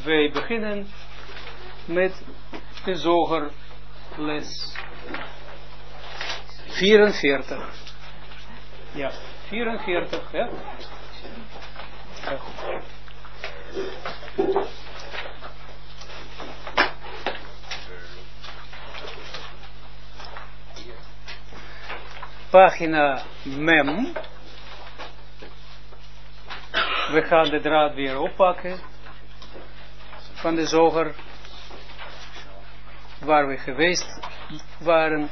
wij beginnen met de zogerles 44. Ja, 44, ja. Heel goed. Pagina Mem. We gaan de draad weer oppakken van de zoger waar we geweest waren.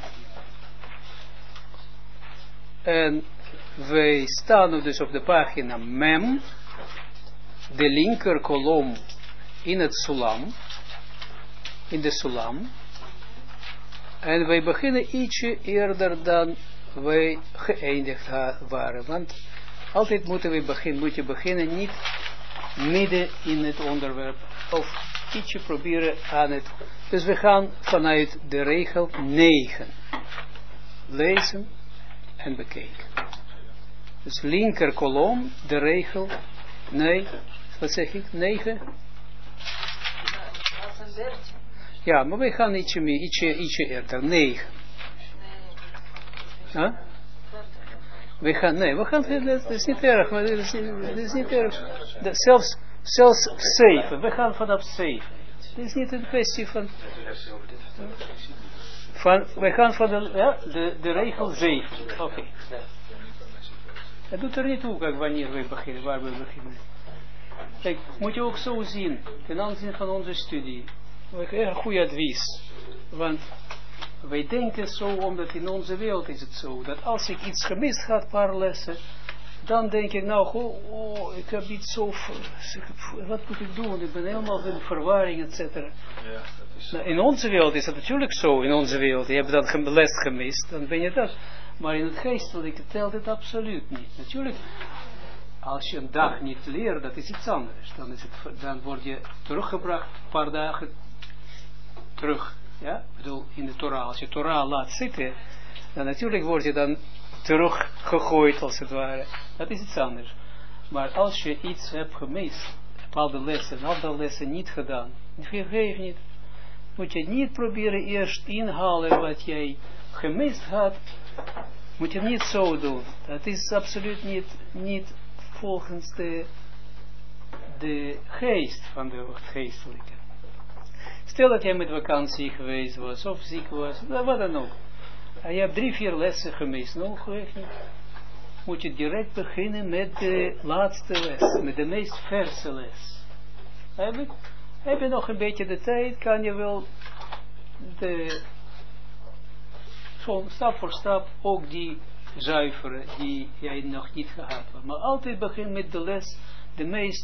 En wij staan nu dus op de pagina Mem, de linker kolom in het sulam, in de sulam. En wij beginnen ietsje eerder dan wij geëindigd waren. Want altijd moet je beginnen niet midden in het onderwerp. Of ietsje proberen aan het. Dus we gaan vanuit de regel 9. Lezen en bekijken. Dus linker kolom, de regel. Nee, wat zeg ik? 9? Ja, maar we gaan ietsje eerder. 9. Huh? We gaan, dat is niet erg, maar dat is niet erg. Zelfs 7, we gaan vanaf 7. Het is niet een kwestie van we gaan van de regel 7. Oké. Het doet er niet toe, kijk, wanneer we beginnen, waar we beginnen. Kijk, moet je ook zo zien, ten aanzien van onze studie. Erg goed advies, want wij denken zo, omdat in onze wereld is het zo, dat als ik iets gemist had, een paar lessen, dan denk ik, nou, ik heb iets zo, wat moet ik doen? Ik ben helemaal in verwarring, et cetera. Ja, nou, in onze wereld is het natuurlijk zo, in onze wereld, je hebt dat les gemist, dan ben je dat. Maar in het geestelijke telt het absoluut niet. Natuurlijk, als je een dag niet leert, dat is iets anders. Dan word je teruggebracht, een paar dagen terug. Ja, ik bedoel, in de Torah, als je Torah laat zitten, dan natuurlijk word je dan teruggegooid, als het ware. Dat is iets anders. Maar als je iets hebt gemist, bepaalde lessen, andere lessen niet gedaan, vergeef niet, moet je niet proberen eerst inhalen wat jij gemist had, moet je niet zo doen. Dat is absoluut niet volgens de geest van de geestelijke. Stel dat jij met vakantie geweest was, of ziek was, wat dan ook. En je hebt 3-4 lessen gemist, moet je direct beginnen met de laatste les, met de meest verse les. Heb je nog een beetje de tijd, kan je wel stap voor stap ook die zuiveren die jij nog niet gehad hebt. Maar altijd begin met de les, de meest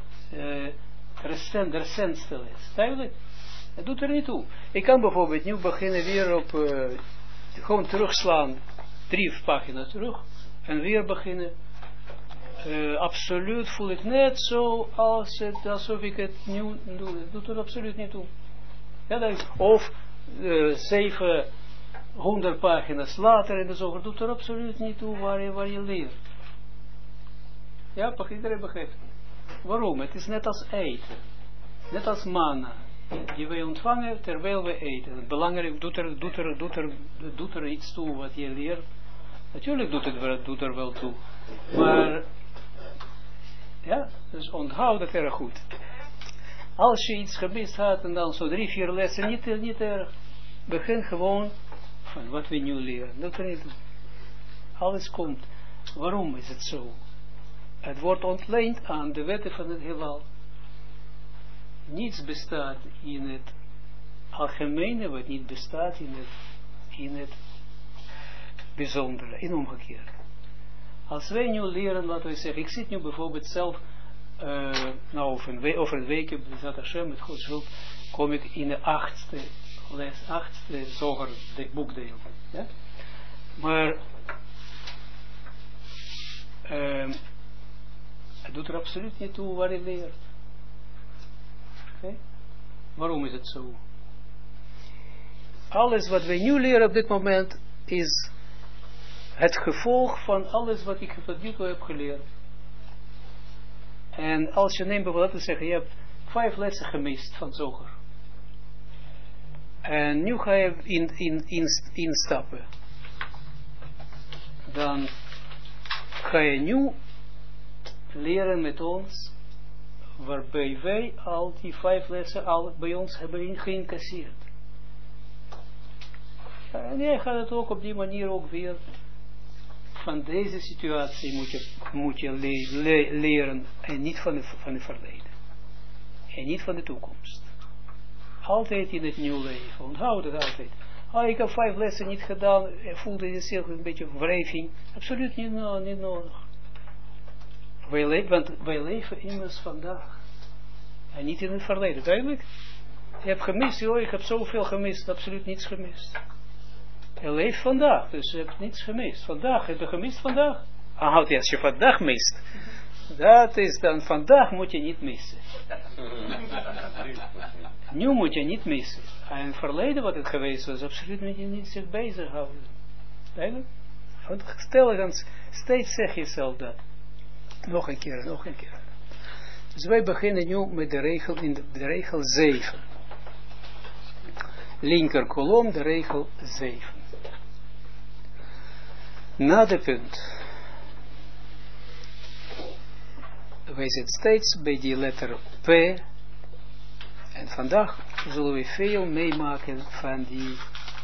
recentste les. Duidelijk? Dat doet er niet toe. Ik kan bijvoorbeeld nu beginnen weer op, gewoon terugslaan, 3 pagina's terug, en weer beginnen. Absoluut voel ik net zo alsof ik het nieuw doe. Dat doet er absoluut niet toe. Ja, of 700 pagina's later in de zoger, doet er absoluut niet toe waar je leert. Ja, iedereen begrijpt. Waarom? Het is net als eten. Net als manna. Die wij ontvangen terwijl we eten. Het belangrijk, doet er iets toe wat je leert. Natuurlijk doet er wel toe. Maar, ja, dus onthoud het erg goed. Als je iets gemist had en dan zo 3-4 lessen, niet erg. Begin gewoon van wat we nu leren. Dat er niet. Alles komt. Waarom is het zo? Het wordt ontleend aan de wetten van het heelal. Niets bestaat in het algemene, wat niet bestaat in het bijzondere, in omgekeerd. Als wij nu leren, laten we zeggen, ik zit nu bijvoorbeeld zelf, over een week, B'ezrat Hashem, met Gods hulp, kom ik in de 8e les, 8e zoger boekdeel. Ja? Maar het doet er absoluut niet toe waar je leert. Okay? Waarom is het zo? Alles wat wij nu leren op dit moment is het gevolg van alles wat ik tot nu toe heb geleerd. En als je neemt bijvoorbeeld, laten we zeggen, je hebt 5 lessen gemist van Zoger. En nu ga je instappen. Dan ga je nu leren met ons, waarbij wij al die 5 lessen al bij ons hebben geïncasseerd. En jij gaat het ook op die manier ook weer van deze situatie moet je leren en niet van het verleden. En niet van de toekomst. Altijd in het nieuwe leven. Onthoud het altijd. Ik heb 5 lessen niet gedaan. Voelde jezelf een beetje wrijving. Absoluut niet nodig. Want wij leven immers vandaag. En niet in het verleden. Duidelijk? Je hebt gemist. Ik heb zoveel gemist. Absoluut niets gemist. Je leeft vandaag. Dus je hebt niets gemist. Vandaag. Heb je gemist vandaag? Als je vandaag mist. Dat is dan. Vandaag moet je niet missen. Nu moet je niet missen. En het verleden wat het geweest was, absoluut moet je niet zich bezighouden. Duidelijk? Want stel dan, steeds zeg jezelf dat. Nog een keer, nog een keer. Dus wij beginnen nu met de regel, in de regel 7. Linker kolom, de regel 7. Na de punt. Wij zitten steeds bij die letter P. En vandaag zullen we veel meemaken van die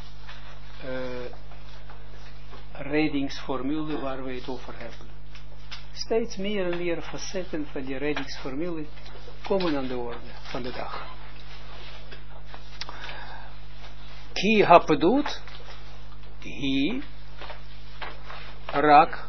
redingsformule waar we het over hebben. Steeds meer en meer facetten van die redingsformule komen aan de orde van de dag. Ki hapedut, hi, rak.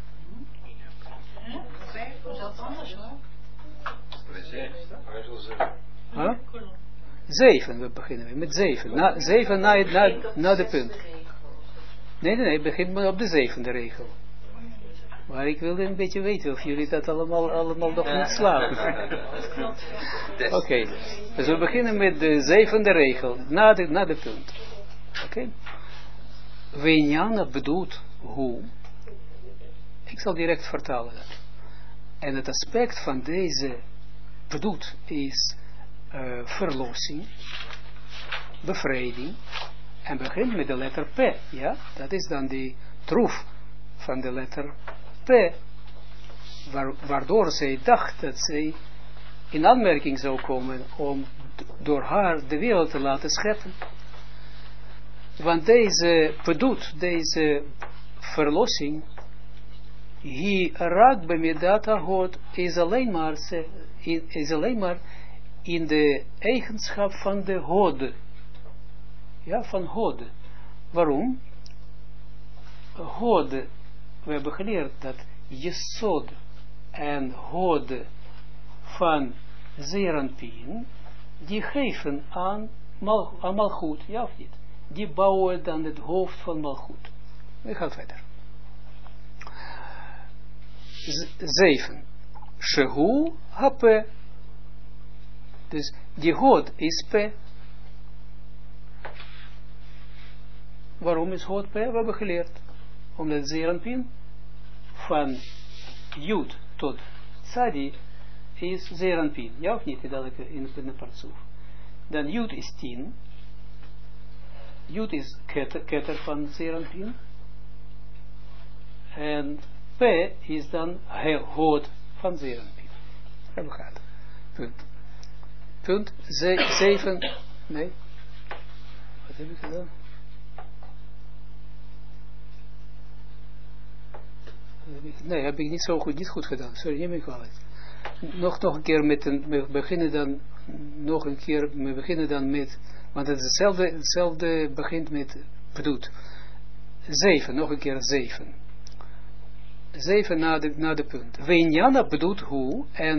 Huh? 7, we beginnen met 7. 7 na de punt. Nee, begin op de 7e regel. Maar ik wilde een beetje weten of jullie dat allemaal nog niet slapen. Oké, dus we beginnen met de 7e regel, na de punt. Oké. Wenjana bedoelt hoe. Ik zal direct vertalen dat. En het aspect van deze bedoelt is verlossing, bevrijding, en begint met de letter P, ja, dat is dan die troef van de letter P, waardoor zij dacht dat zij in aanmerking zou komen om door haar de wereld te laten scheppen. Want deze bedoelt, deze verlossing, hi raak bemidata God, is alleen maar in de eigenschap van de Hode. Ja, van Hode. Waarom? Hode, we hebben geleerd dat Jesod en Hode van Zeranpien, die geven aan Malchut, ja of niet? Die bouwen dan het hoofd van Malchut. We gaan verder. 7. Shehu hape. Dus die Hod is P. Waarom is Hod P? We hebben geleerd. Omdat Zeranpien van Jud tot Tzadi is Zeranpien. Ja of niet? In de partsoef. Dan Jud is 10. Jud is ketter van Zeranpien. En P is dan Hod van Zeranpien. Hebben we gehad. Punt. Punt 7. Nee. Wat heb ik gedaan? Nee, heb ik niet zo goed, niet goed gedaan. Sorry, neem ik kwalijk. Nog een keer we beginnen dan nog een keer, we beginnen dan met, want het is hetzelfde begint met bedoet. 7, nog een keer 7. 7 na de punt. Wenjana bedoelt hoe, en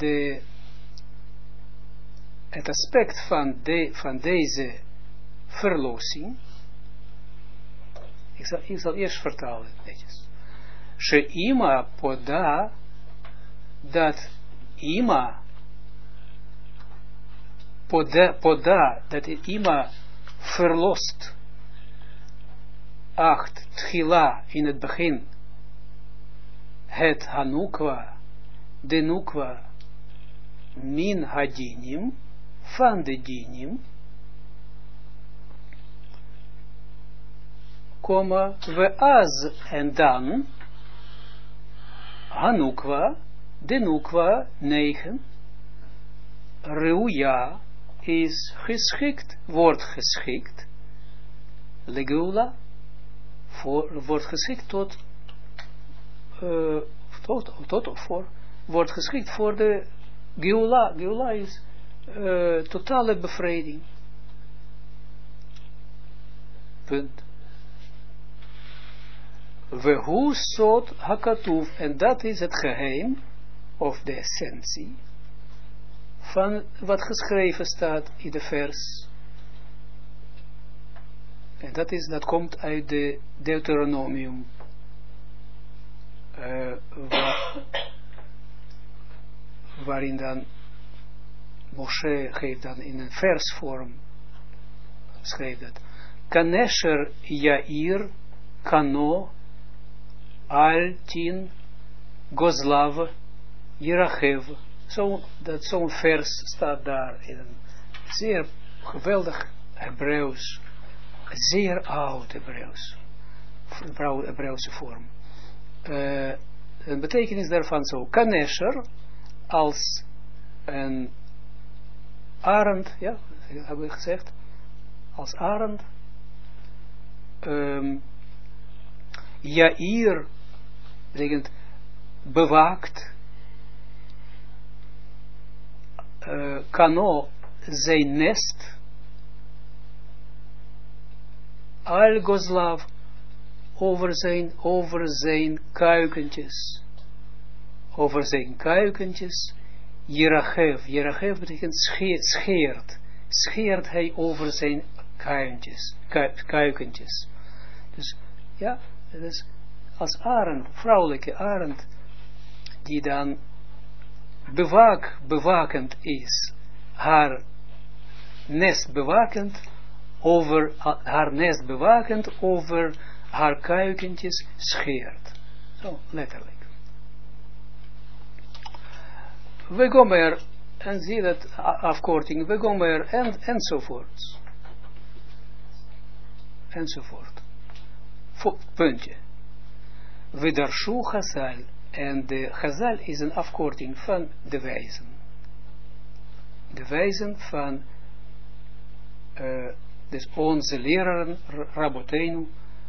het aspect van deze verlossing, ik zal eerst vertalen, netjes. Sheima poda, dat ima poda, dat ima verlost 8 tchila in het begin het hanukwa, de nukwa min hadinim, van de dinim, komma, we az en dan, Hanukwa, de Nukwa 9, Reuja is geschikt, wordt geschikt, Legeula, wordt geschikt tot wordt geschikt voor de Geula. Geula is totale bevrijding. Punt. Wehu sot hakatuv, en dat is het geheim, of de essentie, van wat geschreven staat in de vers. En dat komt uit de Deuteronomium. Waarin dan Moshe geeft dan in een versvorm, schreef dat. Kanesher Yair Kano Altin Gozlav Yirachev. Zo'n vers staat daar in een zeer geweldig Hebreeuws, zeer oud Hebreeuwse vorm. Een betekenis daarvan zo, Kanesher, als een arend, ja, hebben we gezegd, als arend, Jair, betekent bewaakt, Kano, zijn nest, Al Gozlav, over zijn kuikentjes, Jerachev betekent scheert hij over zijn kuikentjes. Dus ja, het is als arend, vrouwelijke arend, die dan bewakend is, haar nest bewakend over haar kuikentjes scheert. Zo, letterlijk. We komen er, en zie dat afkorting, we komen er, enzovoort. Puntje. We darshu Chazal, en de Chazal is een afkorting van de wijzen. De wijzen van dus onze leraren, Rabbeinu,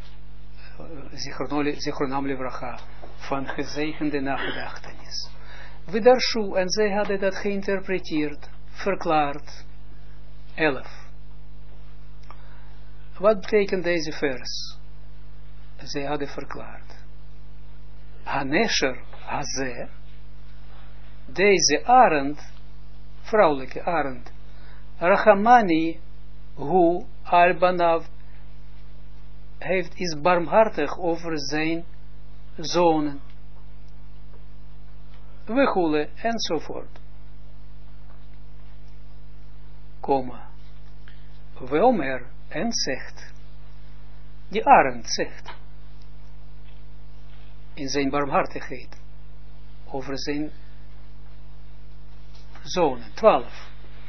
Zichronam Livracha, van gezegende nagedachtenis. We darshu, en zij hadden dat geïnterpreteerd, verklaard. 11. Wat betekent deze vers? Zij hadden verklaard. Hanesher Hazeh, deze arend, vrouwelijke arend, Rachamani, hu al-Banav, is barmhartig over zijn zonen. Wechule, enzovoort. Komma. Weomer, en zegt, die arend zegt, in zijn barmhartigheid, over zijn zonen. 12.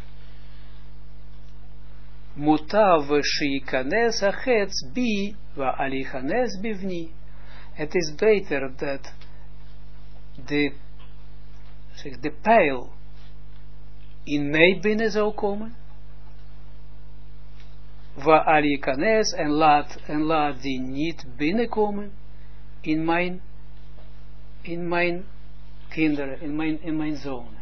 Mutav shikanes achetz bi wa alichanes bivni. Het is beter dat de pijl in mij binnen zou komen, wa alichanes, en laat die niet binnenkomen in mijn kinderen, in mijn zonen.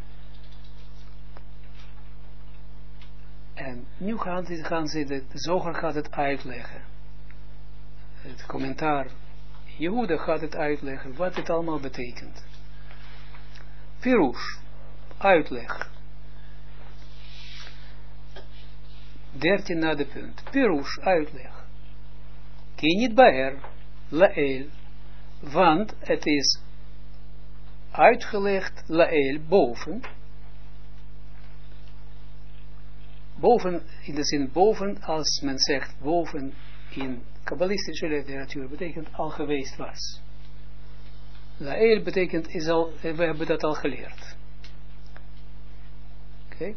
En nu gaan ze de Zoger gaat het uitleggen. Het commentaar, Jehuda gaat het uitleggen, wat het allemaal betekent. Pirush, uitleg. 13 na de punt. Pirush, uitleg. Kinit baer, lael, want het is uitgelegd, lael, boven, in de zin boven, als men zegt boven in kabbalistische literatuur, betekent al geweest was. Lael betekent we hebben dat al geleerd. Okay.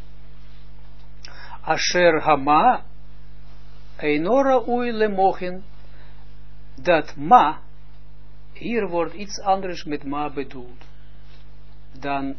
Asher hama einora ui lemochin, dat ma, hier wordt iets anders met ma bedoeld, dan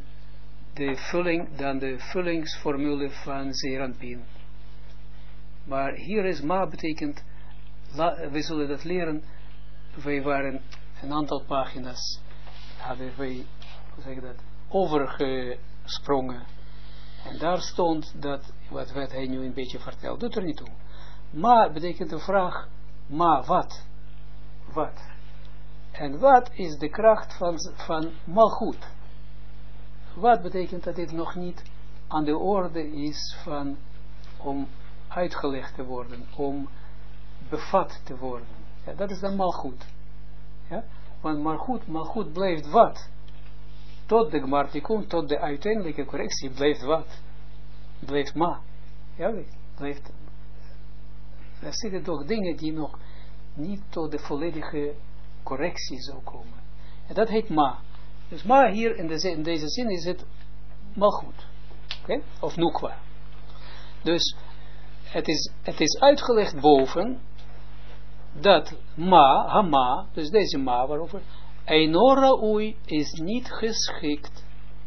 de vullingsformule van Zeranpin. Maar hier is ma betekent, we zullen dat leren, wij waren een aantal pagina's, hadden wij, hoe zeg ik dat, overgesprongen. En daar stond dat, wat hij nu een beetje vertelt, doet er niet toe. Ma betekent de vraag, ma wat? Wat? En wat is de kracht van malgoed? Wat betekent dat dit nog niet aan de orde is om uitgelegd te worden, om bevat te worden. Ja, dat is dan malgoed. Ja? Want malgoed blijft wat? Tot de gmartikun, tot de uiteindelijke correctie blijft wat? Blijft ma. Ja, blijft. Er zitten toch dingen die nog niet tot de volledige correctie zou komen. En dat heet ma. Dus ma hier in deze zin is het malgoed. Okay? Of nukwa. Dus het is uitgelegd boven dat ma, hama, dus deze ma waarover, einora ui is niet geschikt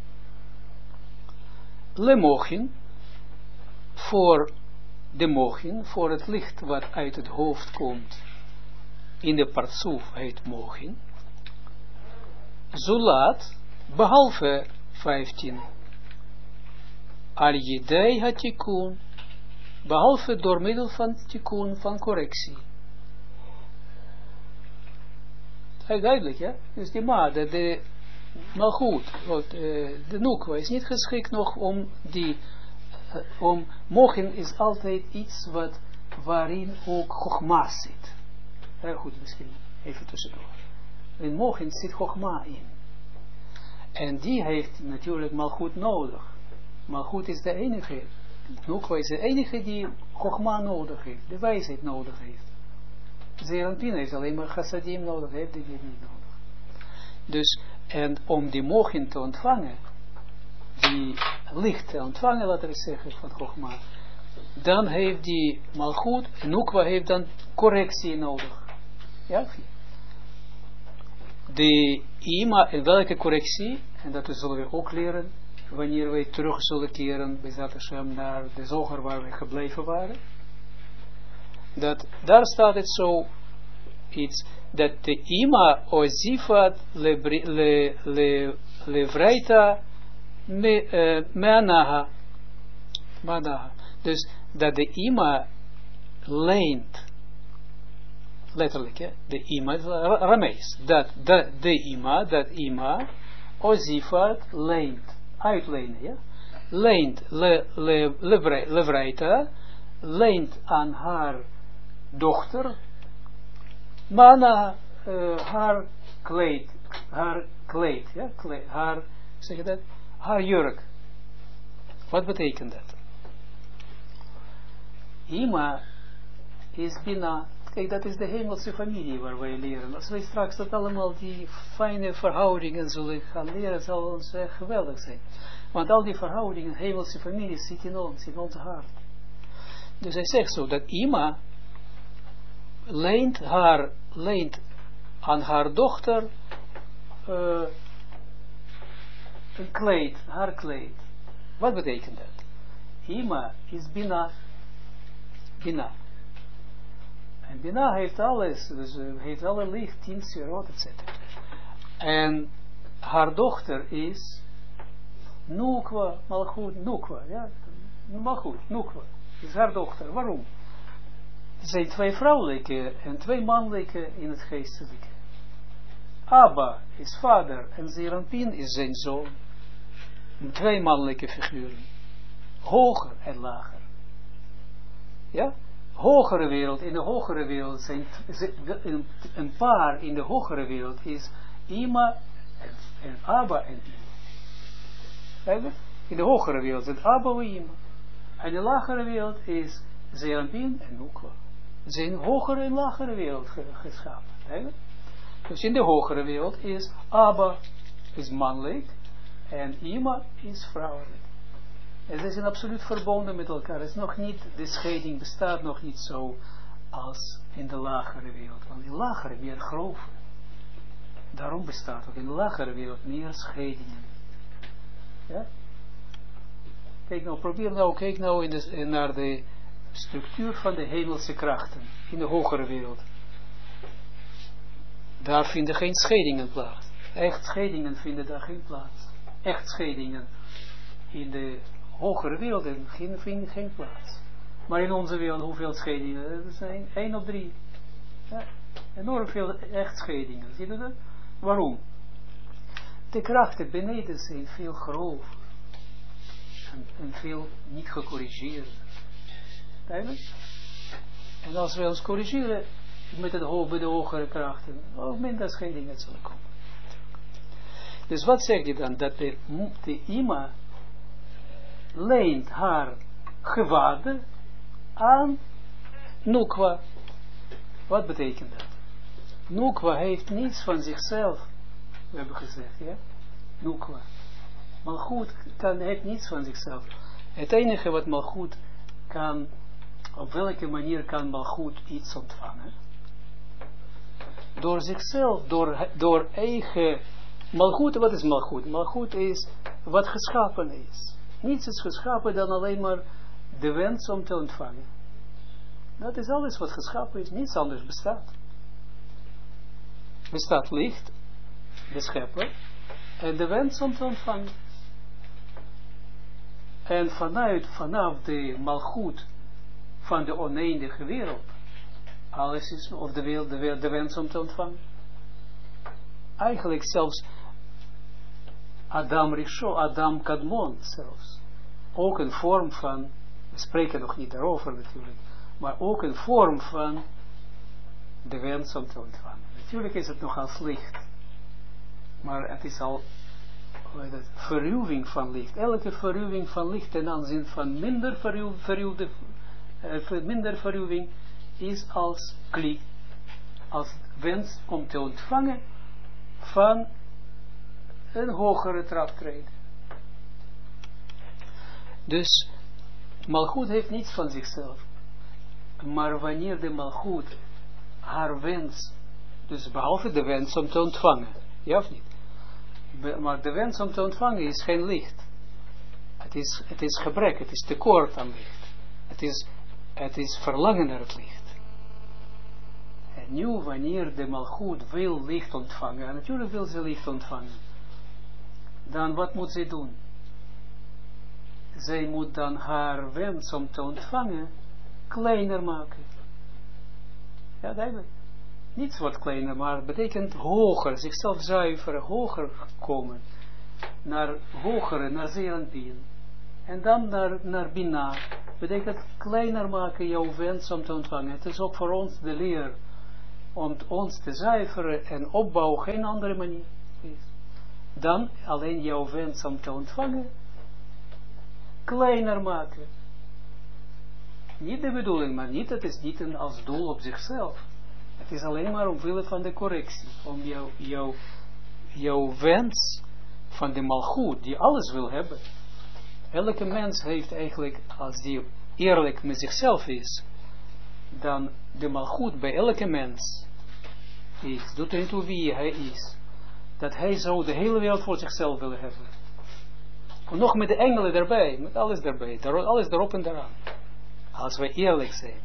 le mochin, voor de mochin, voor het licht wat uit het hoofd komt, in de partsoef heet mochin, zulat, behalve 15, al jedei hatikun, behalve door middel van tikun, van correctie. Duidelijk, ja? Dus die ma, maar goed, de nukwa is niet geschikt nog om mochin is altijd iets waarin ook chogma zit. Heel goed, misschien even tussendoor. In mochin zit chogma in. En die heeft natuurlijk malgoed nodig. Malgoed is de enige, nukwa is de enige die chogma nodig heeft, de wijsheid nodig heeft. Zeranpin heeft alleen maar chassadim nodig, heeft die niet nodig. Dus, en om die mochin te ontvangen, die licht te ontvangen, laten we zeggen, van Chogma, dan heeft die malgoed, nukwa heeft dan correctie nodig. Ja? De ima, en welke correctie, en dat zullen we ook leren, wanneer wij terug zullen keren, bij Zat Hashem, naar de zoger waar we gebleven waren. Dat daar staat het zo iets dat de ima ozifat levreita meanaha. Dus dat de ima leent, letterlijk, ja, de ima is ramees, dat de ima ozifat leent, uitlenen, ja, leent levreita, leent aan haar dochter, mana haar kleed, ja, haar, zeg je dat, haar jurk. Wat betekent dat? Ima is bina, kijk, dat is de hemelse familie waar wij leren. Als wij straks dat allemaal die fijne verhoudingen zullen gaan leren, zal ons geweldig zijn. Want al die verhoudingen, hemelse familie, zit in ons, in ons hart. Dus hij zegt zo, dat Ima leent aan haar dochter een kleed, haar kleed. Wat betekent dat? Ima is Bina. Bina. En Bina heeft alles, dus heeft alle licht, 10 sferot, etc. En haar dochter is Nukwa, Malchut, Nukwa, ja, Malchut, Nukwa. Is haar dochter. Waarom? Er zijn 2 vrouwelijke en 2 mannelijke in het geestelijke. Abba is vader en Zeranpin is zijn zoon. 2 mannelijke figuren. Hoger en lager. Ja? Hogere wereld, in de hogere wereld zijn een paar in de hogere wereld is Ima en Abba en Ima. In de hogere wereld zijn Abba en Ima. En de lagere wereld is Zeranpin en Nukwa. Ze zijn hogere en lagere wereld geschapen. Dus in de hogere wereld is Abba is mannelijk en Ima is vrouwelijk. En ze zijn absoluut verbonden met elkaar. Het is nog niet, de scheiding bestaat nog niet zo als in de lagere wereld. Want in de lagere meer grove. Daarom bestaat ook in de lagere wereld meer scheidingen. Ja? Kijk nou naar de structuur van de hemelse krachten in de hogere wereld. Daar vinden geen scheidingen plaats. Echt scheidingen vinden daar geen plaats. Echt scheidingen in de hogere wereld vinden geen plaats. Maar in onze wereld, hoeveel scheidingen? Er zijn 1 op 3. Ja? Enorm veel echt scheidingen. Zie je dat? Waarom? De krachten beneden zijn veel grover. En veel niet gecorrigeerd. Duidelijk? En als we ons corrigeren met bij de hogere krachten, ook minder scheidingen zullen komen. Dus wat zeg je dan? Dat de Ima leent haar gewaarde aan Nukwa. Wat betekent dat? Nukwa heeft niets van zichzelf. We hebben gezegd, ja? Nukwa. Malchut heeft niets van zichzelf. Het enige wat Malchut kan, op welke manier kan Malchut iets ontvangen? Door zichzelf, door eigen... Malchut, wat is Malchut? Malchut is wat geschapen is. Niets is geschapen dan alleen maar de wens om te ontvangen. Dat is alles wat geschapen is. Niets anders bestaat. Bestaat licht, de schepper, en de wens om te ontvangen. En vanaf de Malchut van de oneindige wereld, alles is, of de wens om te ontvangen. Eigenlijk zelfs Adam Rishon, Adam Kadmon zelfs, ook een vorm van, we spreken nog niet daarover natuurlijk, maar ook een vorm van de wens om te ontvangen. Natuurlijk is het nog als licht, maar het is al verruwing van licht. Elke verruwing van licht ten aanzien van minder verruwing is als kli, als wens om te ontvangen van een hogere traptreden. Dus Malchut heeft niets van zichzelf. Maar wanneer de Malchut haar wens, dus behalve de wens om te ontvangen, ja of niet? Maar de wens om te ontvangen is geen licht. Het is gebrek, het is tekort aan licht. Het is verlangen naar het licht. En nu wanneer de Malchut wil licht ontvangen, en natuurlijk wil ze licht ontvangen, dan wat moet zij doen? Zij moet dan haar wens om te ontvangen kleiner maken. Ja, duidelijk. Niets wat kleiner, maar het betekent hoger, zichzelf zuiveren, hoger komen. Naar hogere, naar Zeeranpien. En dan naar Bina. Betekent kleiner maken jouw wens om te ontvangen. Het is ook voor ons de leer om ons te zuiveren en opbouwen, geen andere manier is. Dan alleen jouw wens om te ontvangen kleiner maken. Niet de bedoeling, maar niet, het is niet als doel op zichzelf. Het is alleen maar omwille van de correctie. Om jouw wens van de Malchut, die alles wil hebben. Elke mens heeft eigenlijk, als die eerlijk met zichzelf is, dan de Malchut bij elke mens is, doet er niet toe wie hij is, dat hij zou de hele wereld voor zichzelf willen hebben. En nog met de engelen erbij, met alles erbij, alles erop en eraan. Als we eerlijk zijn.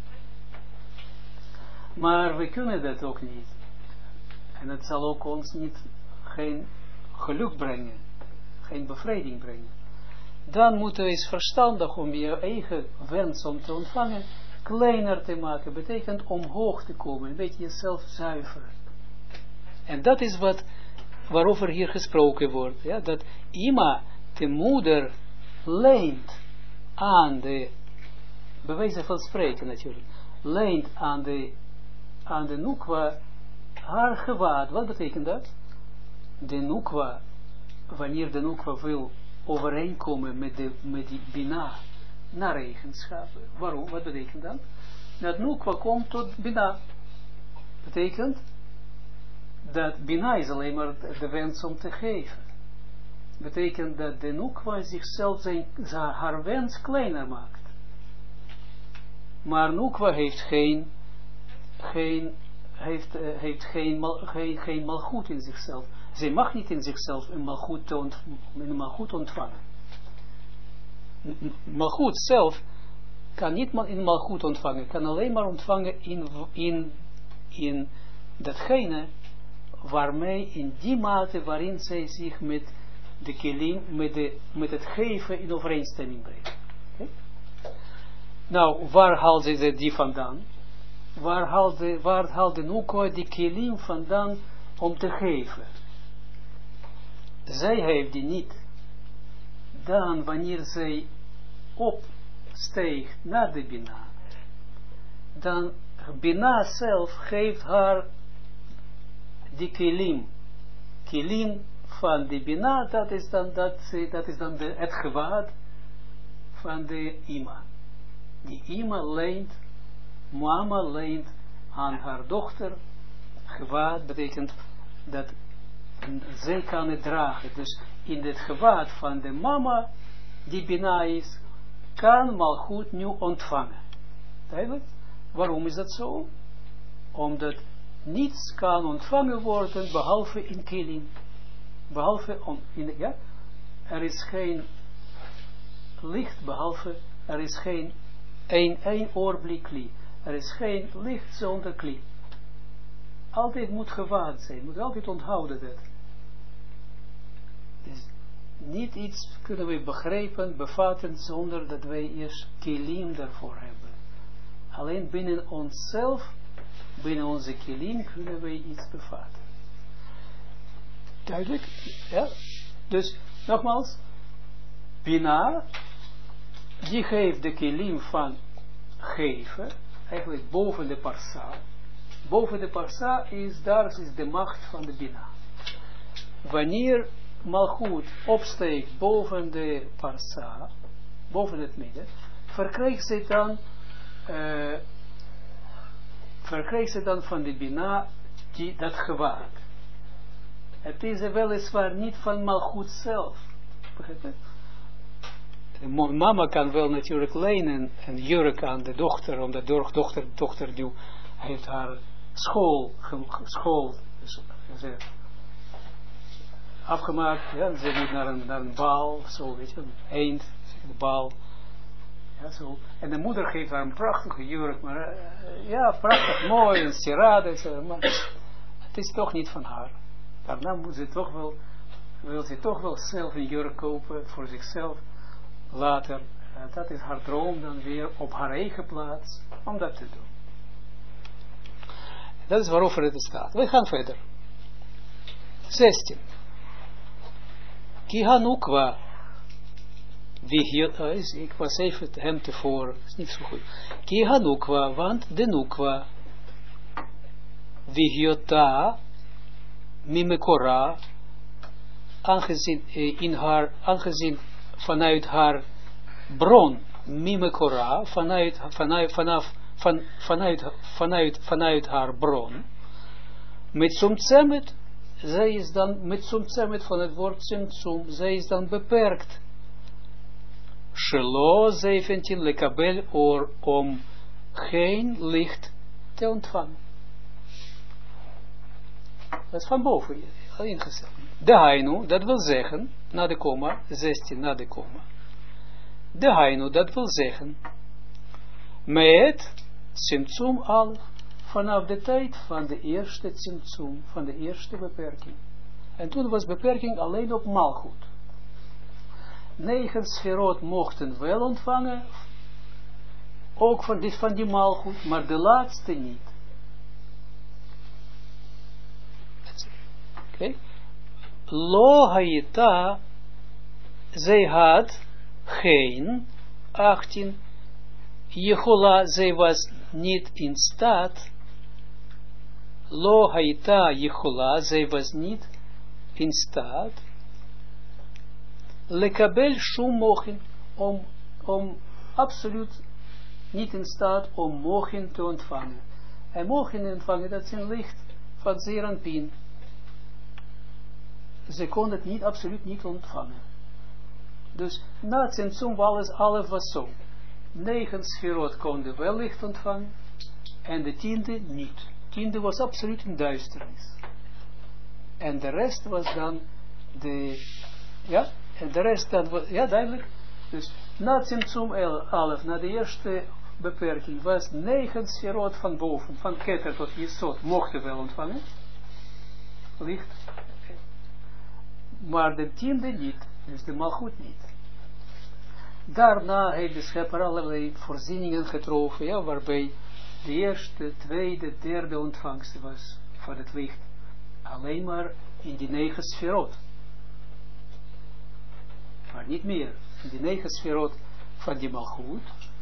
Maar we kunnen dat ook niet. En het zal ook ons geen geluk brengen, geen bevrediging brengen. Dan moeten we eens verstandig om je eigen wens om te ontvangen kleiner te maken. Betekent omhoog te komen, een beetje jezelf zuiveren. En dat is waarover hier gesproken wordt. Ja? Dat Ima, de moeder, leent aan de, bij wijze van spreken natuurlijk, leent aan de Nukwa haar gewaad. Wat betekent dat? De Nukwa, wanneer de Nukwa wil overeenkomen met die Bina, naar eigenschappen. Waarom? Wat betekent dat? Dat Nukwa komt tot Bina. Betekent dat Bina is alleen maar de wens om te geven. betekent dat de Nukwa zichzelf haar wens kleiner maakt. Maar Nukwa heeft geen malgoed in zichzelf. Zij mag niet in zichzelf een malgoed ontvangen. Malgoed zelf kan niet in malgoed ontvangen, kan alleen maar ontvangen in datgene waarmee in die mate waarin zij zich met de kelim, met het geven in overeenstemming brengt. Okay? Nou, waar haalt ze die vandaan? Waar haalt de Nukwa die kelim vandaan om te geven? Zij heeft die niet. Dan wanneer zij opsteegt naar de Bina, dan Bina zelf geeft haar die kelim. Kelim van de Bina, dat is dan het gewaad van de Ima. Die Ima leent, Mama leent aan haar dochter gewaad, betekent dat zij kan het dragen. Dus in het gewaad van de mama, die Bina is, kan malgoed nu ontvangen. Duidelijk? Waarom is dat zo? Omdat niets kan ontvangen worden behalve in kelim. Behalve er is geen licht behalve, er is geen één oorblik kli. Er is geen licht zonder kli. Altijd moet gewaad zijn, moet altijd onthouden dat. Dus niet iets kunnen we begrijpen, bevatten, zonder dat wij eerst kelim daarvoor hebben. Alleen binnen onszelf, binnen onze kelim, kunnen wij iets bevatten. Duidelijk? Ja? Dus, nogmaals, Bina, die geeft de kelim van geven, eigenlijk boven de parsa. Boven de parsa is de macht van de Bina. Wanneer malgoed opsteekt boven de parsa, boven het midden, verkrijgt ze dan van de Bina dat gewaad. Het is weliswaar niet van malgoed zelf. Begrijp je? De mama kan wel natuurlijk lenen een jurk aan de dochter, omdat de dochter die heeft haar school afgemaakt, ja, ze moet naar een bal, zo weet je, een eend, de bal, ja, zo. En de moeder geeft haar een prachtige jurk, maar ja, prachtig, mooi, een sirade, maar het is toch niet van haar. Daarna moet ze wil ze toch wel zelf een jurk kopen voor zichzelf, later, dat is haar droom dan weer op haar eigen plaats, om dat te doen. Dat is waarover het staat. We gaan verder. 16. Ki hanukwa. Ik was even hem tevoren. Is niet zo goed. Ki hanukwa, want de nukwa. Vigiota. Mimekora. Aangezien vanuit haar bron. Mimekora. Vanuit haar bron, met sumtzemet, zij is dan, met sumtzemet van het woord sumtsum, zij is dan beperkt. Shelo 17 lekabel or om geen licht te ontvangen. Dat is van boven ingesteld. De hainu, dat wil zeggen, na de komma, 16 na de komma. De hainu, dat wil zeggen, met Tsimtsum al vanaf de tijd van de eerste Tsimtsum, van de eerste beperking. En toen was beperking alleen op malgoed. 9 sferot mochten wel ontvangen, ook van die malgoed, maar de laatste niet. Oké. Lo hayita, zij had geen 18. Jehola, zij was niet in staat. Lo haita Jehola, zij was niet in staat. Lekabel shum mochin, om absoluut niet in staat om mochin te ontvangen. En mochin ontvangen, dat is een licht van Zeranpin. ze kon het niet, absoluut niet ontvangen. Dus na Tzimtzum alles was zo. 9 sferot konden wel licht ontvangen, en de 10e niet. 10e was absoluut in duisternis. En de rest was dan en de rest dan was, duidelijk. Dus na Tzimtzum 11, na de eerste beperking, was 9 sferot van boven, van Keter tot Jesod, mochten wel ontvangen, licht. Maar de 10e niet, dus de Malchut niet. Daarna heeft de schepper allerlei voorzieningen getroffen, waarbij de eerste, tweede, derde ontvangst was van het licht. Alleen maar in die 9 sferot. Maar niet meer. In die 9 sferot van die Malchut.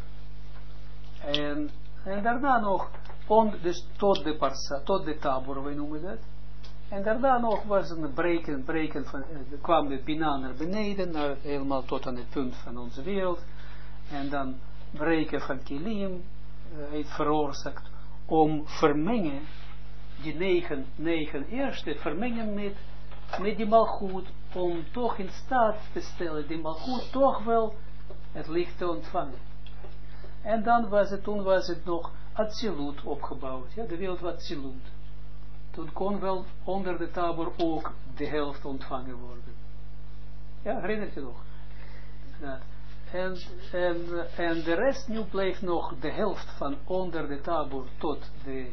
En daarna nog, dus tot de parsa, tot de tabor, wij noemen dat. En daarna nog was een breken van, kwam de Bina naar beneden, helemaal tot aan het punt van onze wereld. En dan breken van Kilim, heeft veroorzaakt om vermengen, die 9 eerste, vermengen met die Malchut, om toch in staat te stellen, die Malchut toch wel het licht te ontvangen. En dan toen was het nog Atsilut opgebouwd, de wereld was Atsilut. Toen kon wel onder de tabor ook de helft ontvangen worden. Ja, herinnert je nog? Ja. En de rest nu bleef nog de helft van onder de tabor tot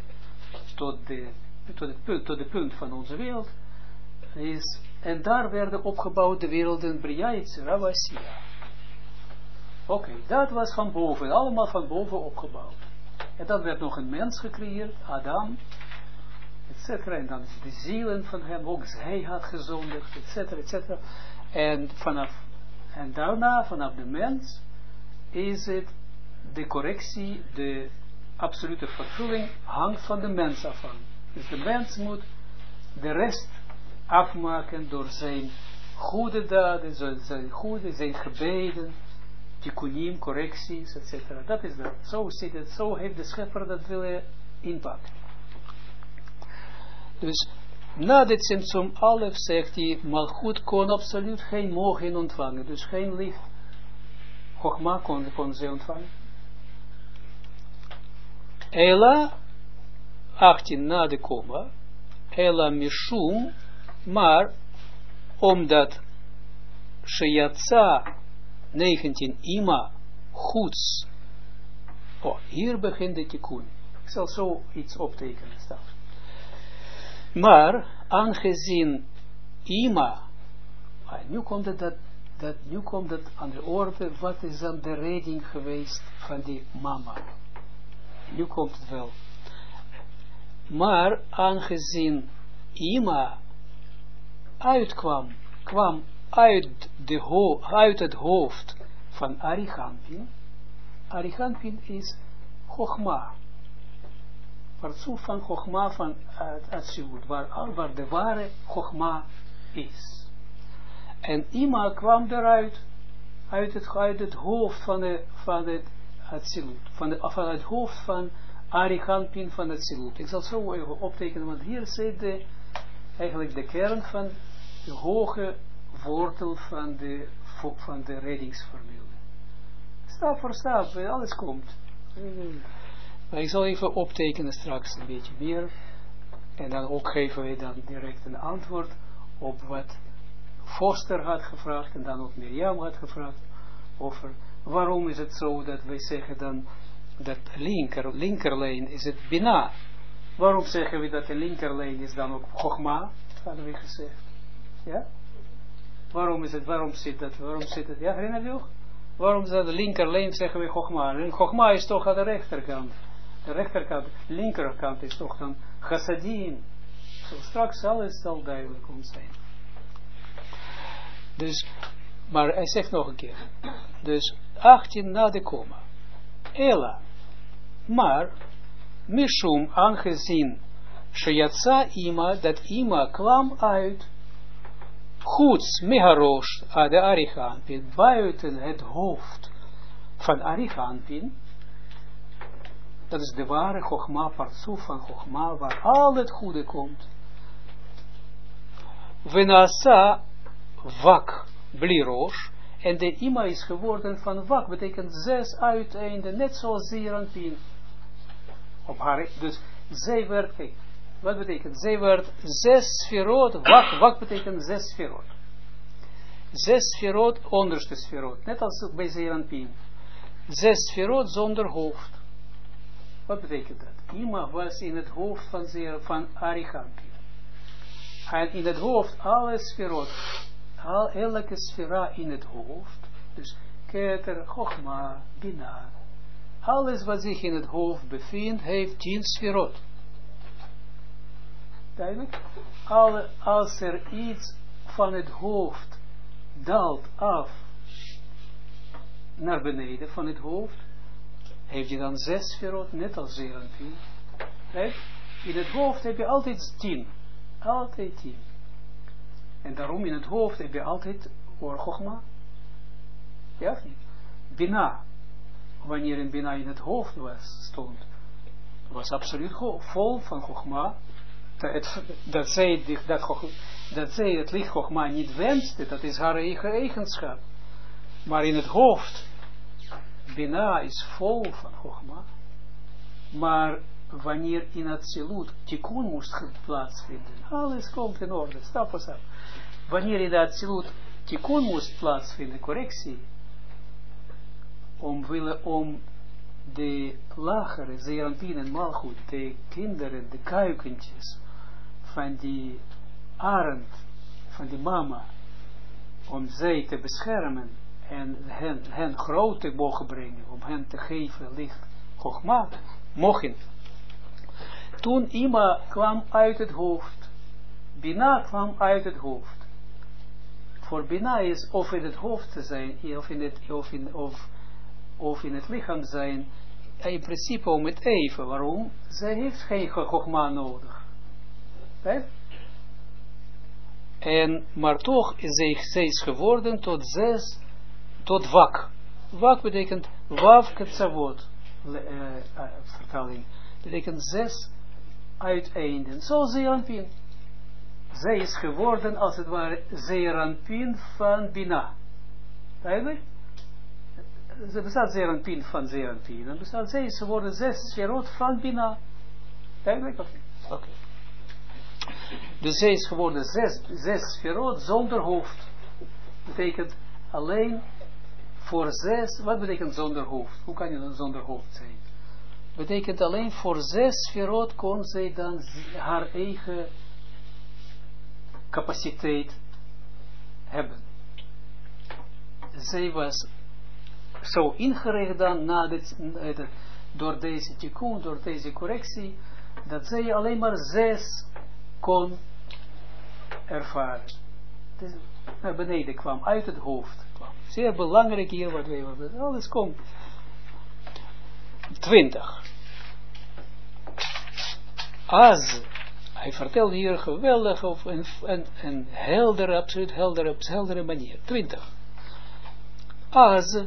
het punt van onze wereld. En daar werden opgebouwd de werelden Bria, Yetzirah, Asiya. Oké, dat was van boven, allemaal van boven opgebouwd. En dan werd nog een mens gecreëerd, Adam, etc. En dan de zielen van hem, ook hij had gezondigd, etc. En daarna, vanaf de mens, is het de correctie, de absolute vervulling, hangt van de mens af aan. Dus de mens moet de rest afmaken door zijn goede daden, zijn gebeden, tikkunim, correcties, etc. Dat is dat. Zo zit het, zo heeft de schepper dat willen inpakken. Dus na dit Tzimtzum Alef zegt hij, Malchut kon absoluut geen mogen ontvangen, dus geen licht. Chokma kon ze ontvangen. Ela, 18 na de komma, Ela Mishum, maar omdat Sheyatsa 19 Ima Goeds. Hier begint de tikkun. Ik zal zo iets optekenen staan. Maar aangezien Ima, nu komt het aan de orde, wat is dan de redding geweest van die mama? Nu komt het wel. Maar aangezien Ima kwam uit het hoofd van Arichampin. Arichampin is Chochma. Partsoef van Chochma van Atsilut, waar de ware Chochma is. En Ima kwam eruit, uit het hoofd van het Atsilut, van het hoofd van Arichampin van Atsilut. Ik zal zo even optekenen, want hier zit eigenlijk de kern van de hoge wortel van de reddingsformule. Stap voor stap, alles komt. Maar ik zal even optekenen straks een beetje meer. En dan ook geven we dan direct een antwoord op wat Foster had gevraagd en dan ook Mirjam had gevraagd. Over waarom is het zo dat wij zeggen dan dat linkerlijn is het Bina. Waarom zeggen we dat de linkerlijn is dan ook Chogma? Hadden we gezegd. Ja? Waarom zit het? Ja, herinner je nog? Waarom is dat de linkerlijn zeggen we Chogma? En Chogma is toch aan de rechterkant. De rechterkant, linkerkant is toch dan Chassadim. Zo straks alles zal duidelijk om zijn. Dus, maar hij zegt nog een keer. Dus 18 na de komma. Ela. Maar, Mishum aangezien Sheyatsa Ima, dat Ima kwam uit Goeds Meharosh aan de Arichampin, buiten het hoofd van Arichampin. Dat is de ware Chogma, partsoef van Chogma, waar al het goede komt. Venasa wak blirosh. En de ima is geworden van wak, betekent 6 uiteinden, net zoals Zeranpien. Op haar, dus zij werd, kijk, wat betekent? Zij werd 6 sferot, wak betekent 6 sferot. 6 sferot, onderste sferot, net als bij Zeranpien. 6 sferot zonder hoofd. Wat betekent dat? Ima was in het hoofd van Arichampien. En in het hoofd, alle sferot, elke sfera in het hoofd, dus Keter, Chochma, Bina, alles wat zich in het hoofd bevindt, heeft 10 sferot. Duidelijk? Als er iets van het hoofd daalt af naar beneden van het hoofd, heeft je dan 6 sferot, net als Zeranpien. In het hoofd heb je altijd 10. Altijd 10. En daarom in het hoofd heb je altijd Or Chochma. Ja of niet? Bina. Wanneer een Bina in het hoofd stond, was absoluut vol van Chochma. Dat zij het licht Chochma niet wenste, dat is haar eigen eigenschap. Maar in het hoofd, Bina is vol van Chochma. Maar wanneer in het Zilut tikkun moest plaatsvinden, alles komt in orde, stap voor stap. Wanneer in het Zilut tikkun moest plaatsvinden, correctie, om de lagere, Zeranpien en Malchut, de kinderen, de kuikentjes, van die arend, van die mama, om zij te beschermen, en hen groot te mogen brengen, om hen te geven licht, Chochma, mogen. Toen Ima kwam uit het hoofd, Bina kwam uit het hoofd. Voor Bina is of in het hoofd te zijn, of in het lichaam zijn, in principe om het even. Waarom? Zij heeft geen Chochma nodig. Maar toch is zij geworden tot wak. Wak betekent wav ketzavot, vertaling. Betekent 6 uiteinden. Zo Zeranpien. Zij is geworden als het ware Zeranpien van Bina. Duidelijk? Er bestaat Zeranpien van Zeranpien. En bestaat zij is geworden 6 sferot van Bina. Duidelijk of niet? Oké. Dus zij is geworden 6 sferot zonder hoofd. Betekent alleen voor 6. Wat betekent zonder hoofd? Hoe kan je dan zonder hoofd zijn? Betekent alleen voor 6 sferot kon zij dan haar eigen capaciteit hebben. Zij was zo ingericht dan door deze tikkun, door deze correctie, dat zij alleen maar 6 kon ervaren. Dus naar beneden kwam, uit het hoofd kwam. Zeer belangrijk hier wat wij hebben. Alles komt. 20. Als, hij vertelt hier geweldig op een heldere, absoluut heldere manier. 20. Als,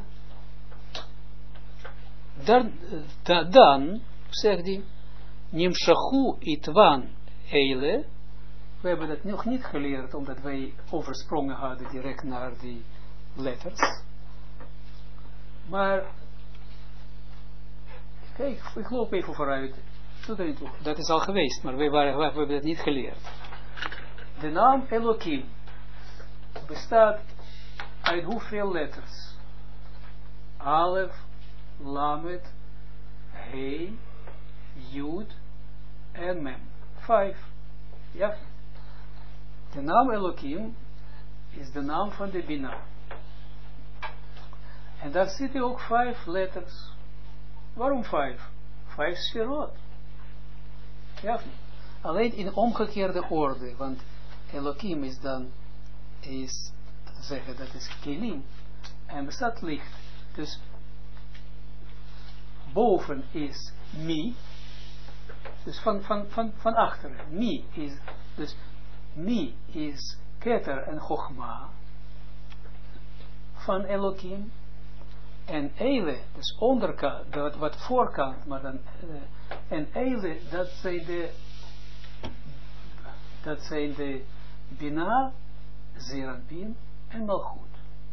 dan zegt hij, Nimshachu itwan eile, we hebben dat nog niet geleerd, omdat wij oversprongen hadden direct naar die letters. Maar, kijk, ik loop even vooruit. Dat is al geweest, maar we hebben dat niet geleerd. De naam Elohim bestaat uit hoeveel letters? Alef, Lamet, He, Jud en Mem. 5. Ja. De naam Elohim is de naam van de Bina. En daar zitten ook 5 letters. Waarom 5? 5 sferot. Ja. Alleen in omgekeerde orde, want Elohim is dan, zeggen dat is Kelim, en bestaat licht. Dus boven is Mi, dus van achteren, Mi is, dus Mi is Keter en Chochma van Elohim, en Eile, dus onderkant, wat voorkant, maar dan, en Eile, dat zijn de Bina, Zeranpin en Malchut.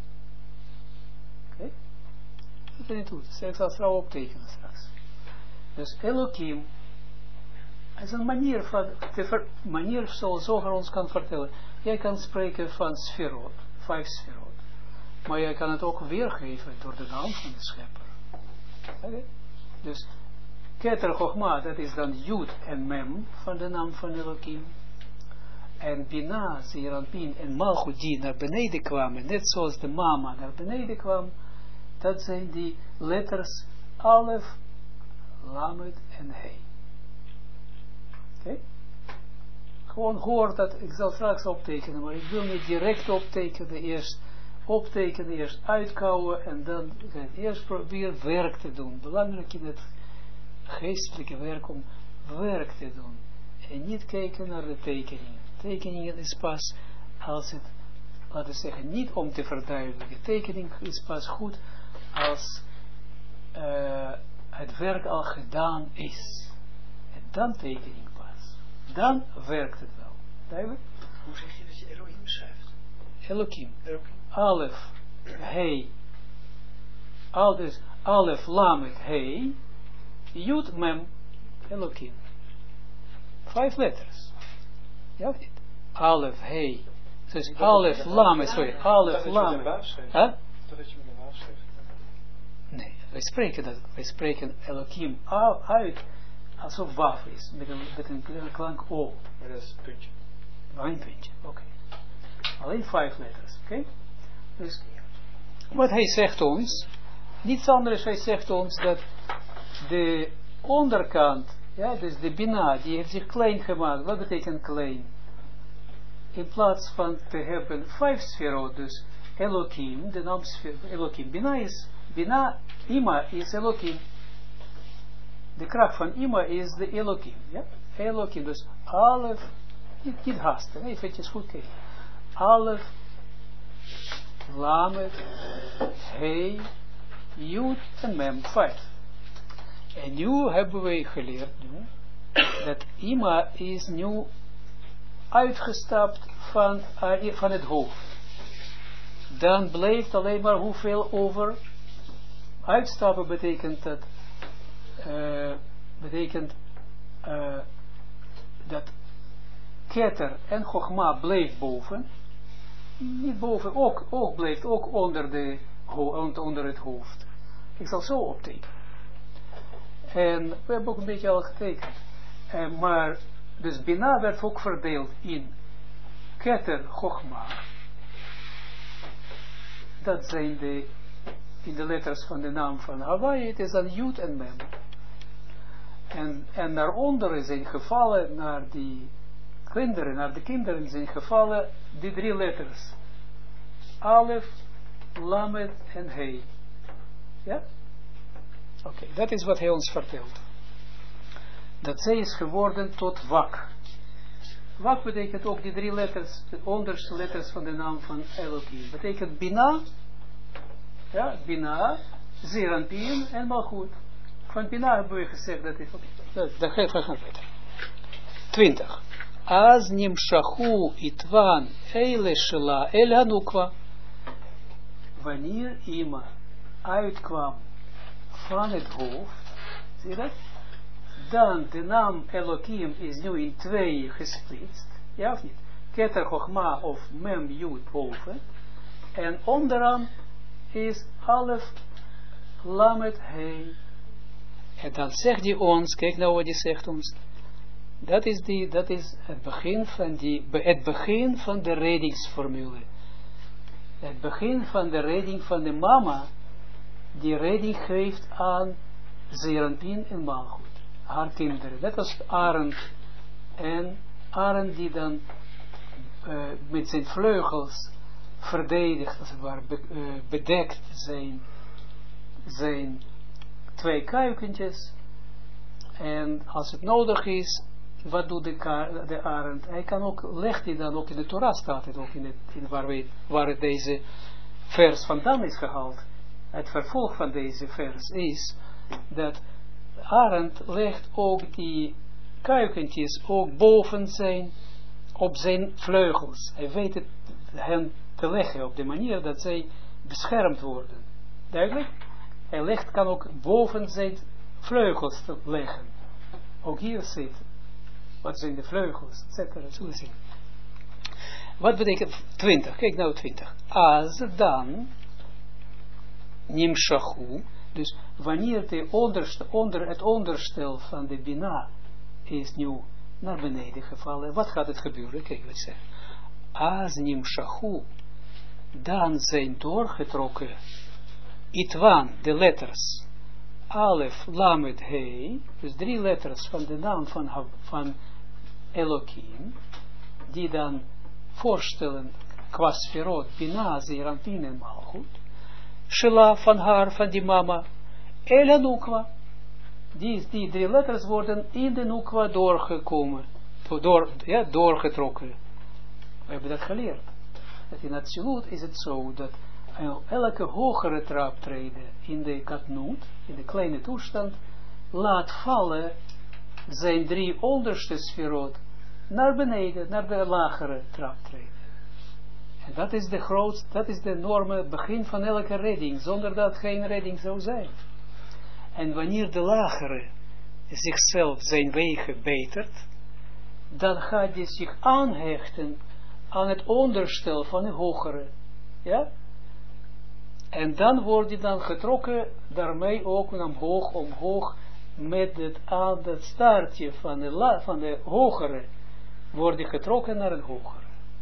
Oké? Dat ben je doet. Ik zal het trouw optekenen straks. Dus Elohim is een manier zoals Zohar ons kan vertellen. Jij kan spreken van sferot, 5 sferot. Maar jij kan het ook weergeven door de naam van de schepper. Okay? Dus Keter Chochma, dat is dan Yud en Mem van de naam van Elohim. En Bina, Zeranpin en Malchut die naar beneden kwamen, net zoals de mama naar beneden kwam, dat zijn die letters Alef, Lamed en He. Oké? Gewoon hoor dat, ik zal straks optekenen, maar ik wil niet direct optekenen, eerst uitkouwen en dan eerst proberen werk te doen. Belangrijk in het geestelijke werk om werk te doen. En niet kijken naar de tekeningen. Tekeningen is pas als het, laten we zeggen, niet om te verduidelijken. Tekening is pas goed als het werk al gedaan is. En dan tekening pas. Dan werkt het wel. Duidelijk? Hoe zeg je dat je Elohim schrijft? Elohim. Alef, He. Alef, Lamed, He. Yud, Mem, Elohim. 5 letters. Ja of niet? Alef, He. Dus Alef, Lamed, sorry. Alef, Lamed. Huh? Dat je met een waaf schrijft. Nee, wij spreken Elohim uit alsof waf is, met een klank O. Maar dat is het puntje. Een puntje, oké. Alleen 5 letters, oké? Dus, wat hij zegt ons, niets anders, hij zegt ons dat de onderkant, ja, dus de Bina, die heeft zich klein gemaakt. Wat betekent klein? In plaats van te hebben 5 sferot, dus Elohim, de naam Elohim, Bina, Ima is Elohim. De kracht van Ima is de Elohim, ja? Elohim, dus Alef, niet haasten, eventjes goed kijken. Alef, Lamed, He, Yud en Mem, 5. En nu hebben wij geleerd dat Ima is nu uitgestapt van het hoofd. Dan blijft alleen maar hoeveel over. Uitstappen betekent dat dat Keter en Chochma blijft boven. Niet boven, ook blijft ook onder het hoofd. Ik zal zo optekenen. En we hebben ook een beetje al getekend. Maar, dus Bina werd ook verdeeld in Keter, Chochma. Dat zijn in de letters van de naam van Hawaii, het is dan Yud en Mem. En daaronder zijn gevallen naar die kinderen zijn gevallen die 3 letters. Alef, Lamed en He. Ja? Oké, dat is wat hij ons vertelt. Dat zij is geworden tot Wak. Wak betekent ook die 3 letters, de onderste letters van de naam van Elohim. Betekent Bina, ja, Bina, Zeranpin en Malchut. Van Bina hebben we gezegd dat is, dat geeft we gaan verder. 20. Az nimshachu itvan eile shela el hanukwa. Wanneer Ima uitkwam van het hoofd, zie je dat? Dan de naam Elohim is nu in 2 gesplitst, ja of niet? Keter Chochma of Mem Yud boven, en onderaan is Alef Lamed He. En dan zegt hij ons, kijk nou wat hij zegt ons, dat is het begin van de redingsformule. Het begin van de reding van de mama, die reding geeft aan Zeranpin en Malchut, haar kinderen. Net als Arend, en Arend die dan met zijn vleugels verdedigt, als het ware, bedekt zijn 2 kuikentjes. En als het nodig is, wat doet de arend? Hij kan ook, legt hij dan ook in de Torah, staat het ook waar deze vers vandaan is gehaald. Het vervolg van deze vers is dat arend legt ook die kuikentjes ook boven zijn op zijn vleugels. Hij weet het hen te leggen op de manier dat zij beschermd worden. Duidelijk? Hij kan ook boven zijn vleugels te leggen. Ook hier zit. Wat zijn de vleugels, etc. Zullen zien. Wat betekent 20? Kijk nou 20. Als dan nimshachu, dus wanneer het onderstel van de Bina is nu naar beneden gevallen, wat gaat het gebeuren? Kijk wat zegt. Als nimshachu, dan zijn doorgetrokken Itwan, de letters Alef, Lamed, He, dus 3 letters van de naam van Elohim, die dan voorstellen qua sferot, Bina, Zeranpin en Malchut, Shela van haar, van die mama, Ela Nukwa. Die 3 letters worden in de Nukwa doorgetrokken. We hebben dat geleerd. Dat in Atsilut is het zo, dat elke hogere traptreden in de Katnut, in de kleine toestand, laat vallen zijn 3 onderste sferot naar beneden, naar de lagere traptreden. En dat is dat is de enorme begin van elke redding, zonder dat geen redding zou zijn. En wanneer de lagere zichzelf zijn wegen betert, dan gaat hij zich aanhechten aan het onderstel van de hogere. Ja? En dan wordt hij dan getrokken, daarmee ook omhoog, met het staartje van de hogere, wordt hij getrokken naar het hogere.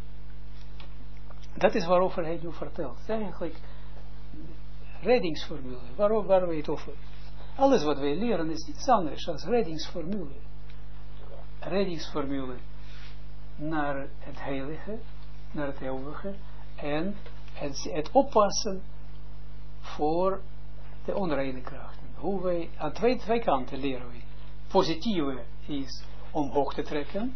Dat is waarover hij nu vertelt. Het is eigenlijk reddingsformule. Waarom we het over? Alles wat wij leren is niets anders dan reddingsformule. Reddingsformule naar het heilige, naar het eeuwige, en het oppassen voor de onreine krachten. Hoe wij, aan twee kanten leren we. Positieve is omhoog te trekken,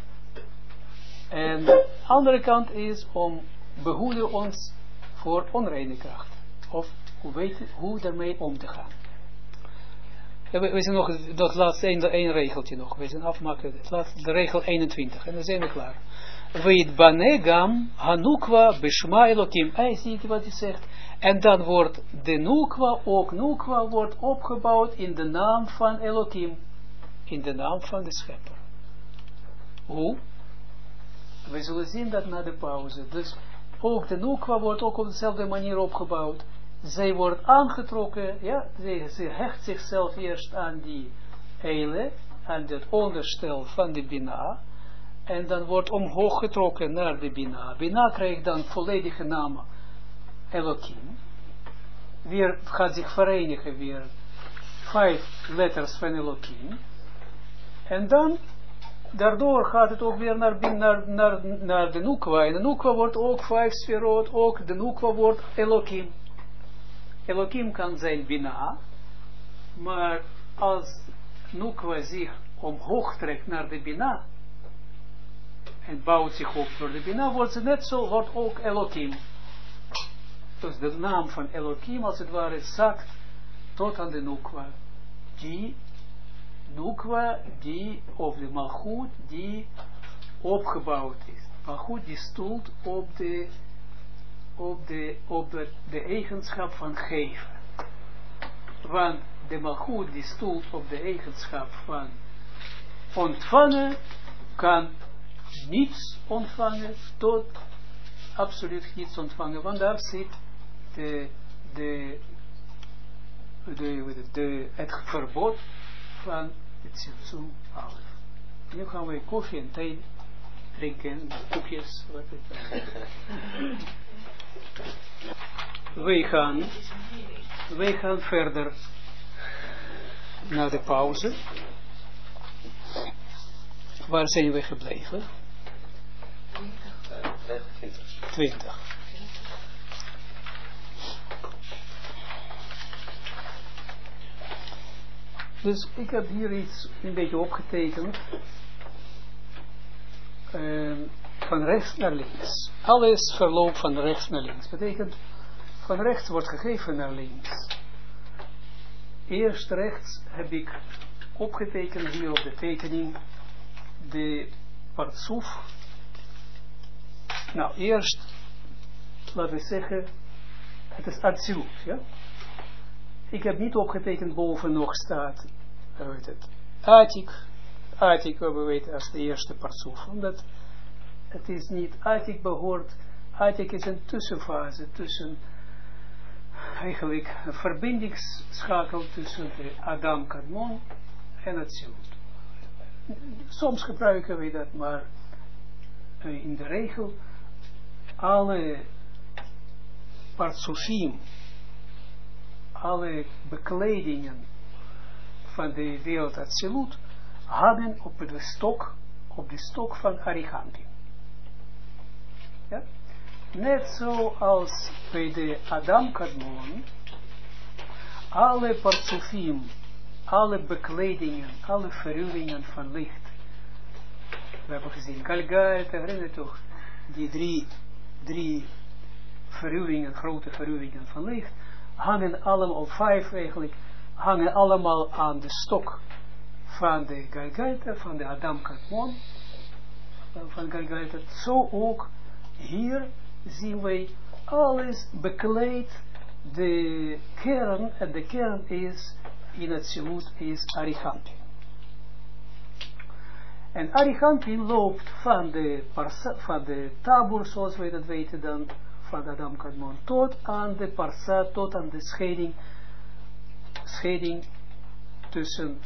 en de andere kant is om behoeden ons voor onreine krachten. Of hoe daarmee om te gaan. We zijn nog dat laatste één regeltje nog. We zijn afmaken. De regel 21. En dan zijn we klaar. Weet banegam hanukwa bishma Elohim. Hij ziet wat hij zegt. En dan wordt de nukwa wordt opgebouwd in de naam van Elohim. In de naam van de schepper. Hoe? We zullen zien dat na de pauze. Dus ook de nukwa wordt ook op dezelfde manier opgebouwd. Zij wordt aangetrokken, ja, ze hecht zichzelf eerst aan die eile, aan het onderstel van de Bina, en dan wordt omhoog getrokken naar de Bina. Bina krijgt dan volledige naam Elohim. Weer gaat zich verenigen weer 5 letters van Elohim. En dan, daardoor gaat het ook weer naar de Nukwa. En de Nukwa wordt ook 5 sferot, ook de Nukwa wordt Elohim. Elohim kan zijn Bina, maar als Nukwa zich omhoog trekt naar de Bina en bouwt zich op door de Bina, wordt ze net zo, wordt ook Elohim. Dus de naam van Elohim als het ware zakt tot aan de Nukwa. Die Nukwa, of de Malchut, die opgebouwd is. Malchut die stoelt op de eigenschap van geven. Want de Malchut die stoelt op de eigenschap van ontvangen, kan niets ontvangen, tot absoluut niets ontvangen, want daar zit het verbod van het Tzimtzum Alef. Nu gaan we koffie en thee drinken, koekjes, wat het Wij gaan verder naar de pauze. Waar zijn we gebleven? 20. Dus ik heb hier iets een beetje opgetekend. Van rechts naar links. Alles verloopt van rechts naar links. Betekent, van rechts wordt gegeven naar links. Eerst rechts heb ik opgetekend hier op de tekening de partsoef Nou, eerst, laten we zeggen, het is Atsilut, ja. Ik heb niet opgetekend, boven nog staat, weet het, Atik, we weten als de eerste partsoef, omdat het is niet, Atik is een tussenfase, tussen, eigenlijk een verbindingsschakel tussen de Adam Kadmon en Atsilut. Soms gebruiken we dat, maar in de regel, alle partsofim, alle bekledingen van de wereld Atsilut hangen op de stok van Arichampin. Ja? Net zoals bij de Adam Kadmon, alle partsofim, alle bekledingen, alle verruwingen van licht. We hebben gezien, Galgaita, herinner toch, die drie verruwingen, grote verruwingen van licht, hangen allemaal, of 5 eigenlijk, hangen allemaal aan de stok van de Galgaita, van de Adam Kadmon, van Galgaita. Zo ook hier zien wij alles bekleed de kern, en de kern is in het Atsilut is Arichampin. En Arichampin loopt van de tabur, zoals wij dat weten dan, van Adam Kadmon, tot aan de parsa, tot aan de scheiding tussen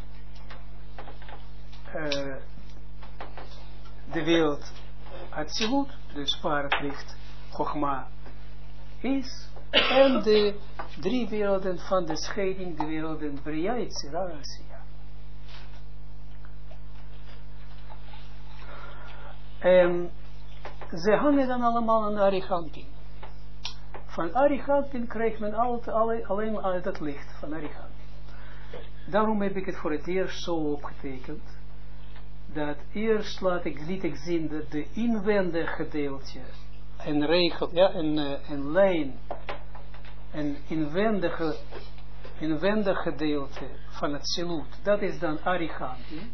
de wereld Atsilut, dus waar het licht Chogma is, en de 3 werelden van de scheiding, de werelden Bria, Yetzira, Asiya. En ze hangen dan allemaal aan Arichampin. Van Arichampin krijgt men alleen uit het licht van Arichampin. Daarom heb ik het voor het eerst zo opgetekend, dat eerst liet ik zien dat de inwendige gedeelte, een regel, ja, een lijn, een inwendig gedeelte van het Atsilut, dat is dan Arichampin.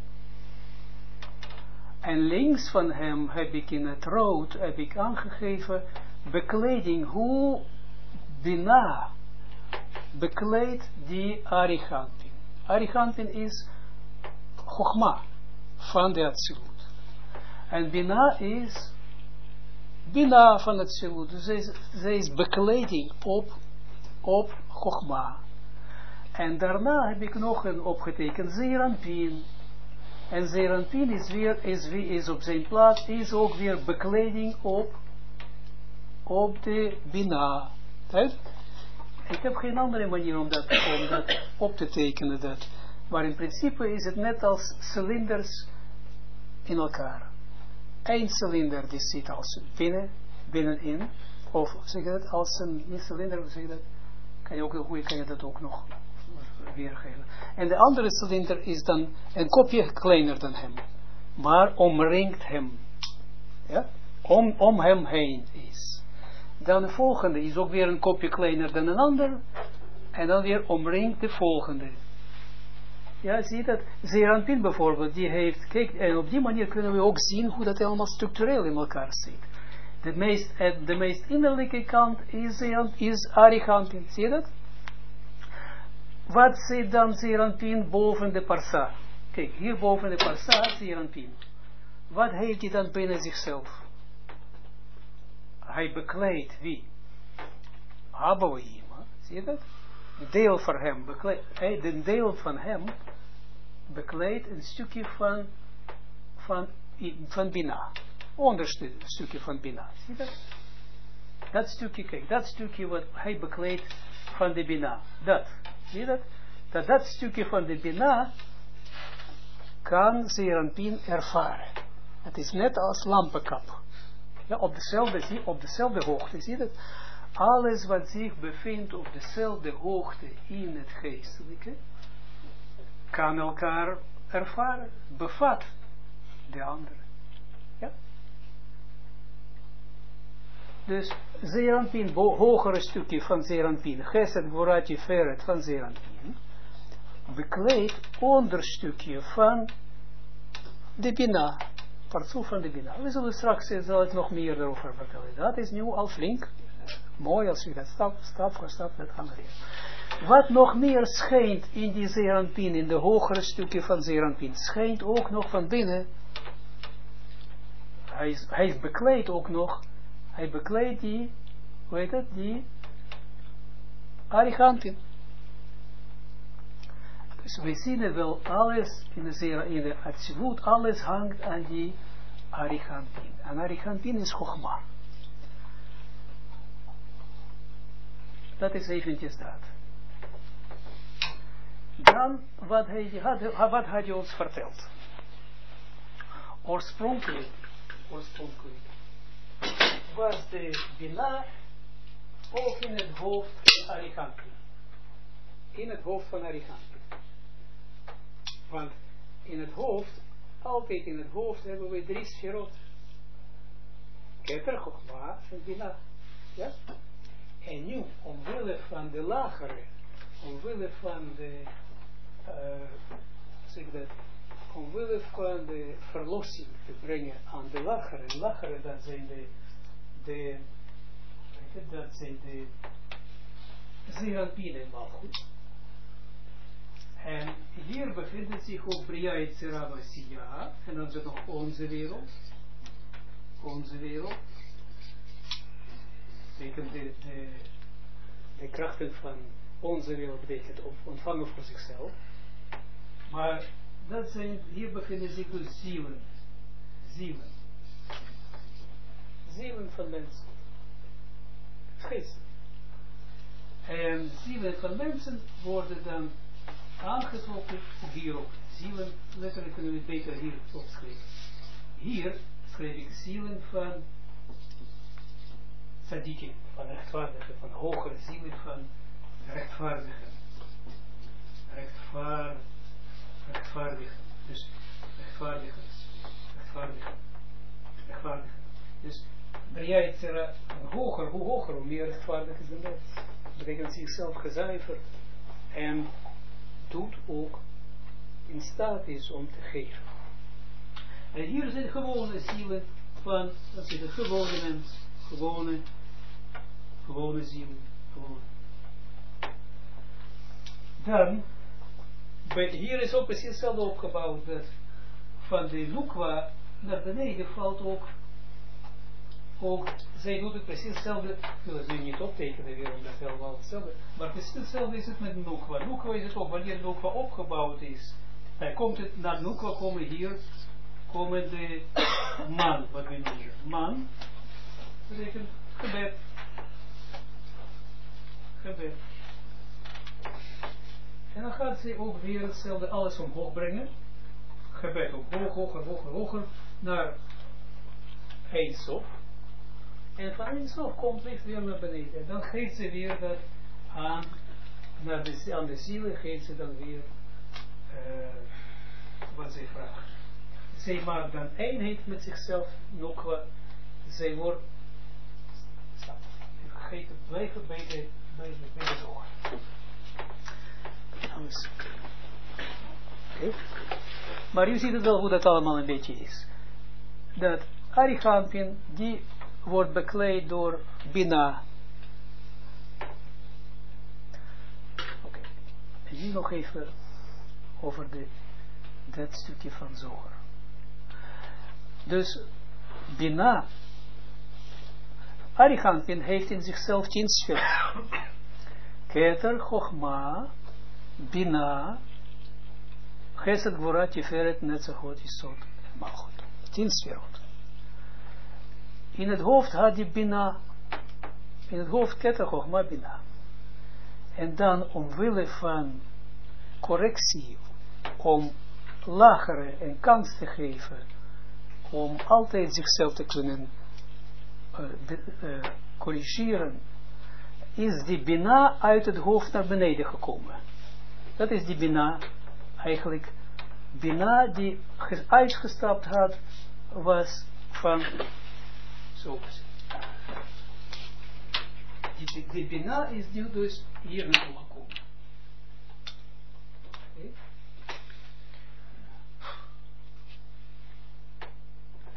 En links van hem heb ik in het rood aangegeven bekleding, hoe Bina bekleedt die Arichampin. Arichampin is Chogma van de Atsilut. En Bina is Bina van het Atsilut. Dus zij is bekleding op Chogma. En daarna heb ik nog een opgetekend Zeir Anpin. En Zeir Anpin is op zijn plaats, is ook weer bekleding op de Bina. Ik heb geen andere manier om dat op te tekenen. Maar in principe is het net als cilinders in elkaar. Eén cilinder die zit als binnenin, of zeg je dat, als een cilinder, zeg je dat, hoe kan je dat ook nog weergeven. En de andere cilinder is dan een kopje kleiner dan hem, maar omringt hem. Ja? Om hem heen is. Dan de volgende is ook weer een kopje kleiner dan een ander, en dan weer omringt de volgende. Ja, zie je dat? Zeir Anpin bijvoorbeeld, die heeft, kijk, en op die manier kunnen we ook zien hoe dat allemaal structureel in elkaar zit. De meest innerlijke kant is Arichampin, zie je dat? Wat zit dan Zeir Anpin boven de parsa? Kijk, hier boven de parsa, Zeir Anpin. Wat heeft hij dan binnen zichzelf? Hij bekleedt wie? Abouima, zie je dat? Deel van hem bekleedt, de deel van hem bekleedt een stukje van Bina. Onderste stukje van Bina, zie je dat? Dat stukje, kijk, dat stukje wat hij bekleedt van de Bina, dat, zie je dat? Dat stukje van de Bina kan Zeir Anpin ervaren. Het is net als lampenkap. Ja, op dezelfde hoogte, zie je dat? Alles wat zich bevindt op dezelfde hoogte in het geestelijke, kan elkaar ervaren, bevat de andere. Ja? Dus Zeir Anpin, hogere stukje van Zeir Anpin, Gesed, Gvura, Tiferet van Zeir Anpin, bekleedt onderstukje van de Bina. partsoef van de Bina. We zullen straks zal ik nog meer erover vertellen. Dat is nu al flink. Mooi als u dat stap voor stap dat gaan leren. Wat nog meer schijnt in die Zeranpin, in de hogere stukken van Zeranpin, schijnt ook nog van binnen. Hij bekleedt ook nog, hij bekleedt die, hoe heet het, die Arichampin. Dus we zien het wel, alles in de Atzivut, alles hangt aan die Arichampin. En Arichampin is Chochma. Dat is eventjes dat. Dan, wat had hij ons verteld? Oorspronkelijk was de Bina ook in het hoofd van Arichampin. In het hoofd van Arichampin. Want in het hoofd, altijd in het hoofd hebben we 3 sferot. Keter, Chochma en Bina. Ja? En nu, omwille van de lagere, omwille van de, omwille van de verlossing te brengen aan de lagere. En lagere, dat zijn de Zeranpin en Malchut. En hier bevindt zich ook Bria Yetzirah Vasiya, en dan zit nog onze wereld. Onze wereld. Betekent de krachten van onze wereld betekent ontvangen voor zichzelf. Maar dat zijn, hier bevinden zich dus zielen. Zielen. Zielen van mensen. Geesten. En zielen van mensen worden dan aangetrokken, hier ook. Zielen, letterlijk kunnen we het beter hier opschrijven. Hier schrijf ik zielen van tzadikim, van rechtvaardigen, van hogere zielen, van rechtvaardigen. Rechtvaardigen. Dus rechtvaardigen. Dus Bria Yetzirah, hoe hoger, hoe meer rechtvaardig is de mens. Dat betekent zichzelf gezuiverd en doet ook in staat is om te geven. En hier zijn gewone zielen van, dat is de gewone mens, gewone zielen, gewone. Dan, hier is ook precies hetzelfde opgebouwd, dat van de Nukwa naar beneden valt ook, zij doet het precies hetzelfde, ik wil het nu niet optekenen weer, omdat het helemaal hetzelfde, maar precies hetzelfde is het met Nukwa. Nukwa is het ook, wanneer Nukwa opgebouwd is, dan komt het, naar Nukwa komen de man, wat we noemen. Man, betekent gebed. Gebed. En dan gaat ze ook weer hetzelfde alles omhoog brengen. Gebed ook hoger, naar Eindsof. En van Eindsof komt licht weer naar beneden. En dan geeft ze weer dat aan de zielen, geeft ze dan weer wat zij vraagt. Zij maakt dan eenheid met zichzelf, Nukwa. Zij wordt, even vergeten, blijven bij de zoger. Okay. Maar u ziet het wel hoe dat allemaal een beetje is. Dat Arichampin, die wordt bekleed door Bina. Oké. En nu nog even over dat stukje van Zoger. Dus Bina, Arichampin heeft in zichzelf 10 sferen. Keter, Chochma, Bina, Chesed, Gvura, Tiferet, Netzachot, Yesod, Malchut. 10 sferot. In het hoofd had die Bina, in het hoofd Keter, Chochma, Bina. En dan omwille van correctie, om lagere en kans te geven, om altijd zichzelf te kunnen corrigeren, is die Bina uit het hoofd naar beneden gekomen. Dat is die Bina, eigenlijk, Bina die uitgestapt had, was van, zo, die Bina is nu dus hier naartoe gekomen. Okay.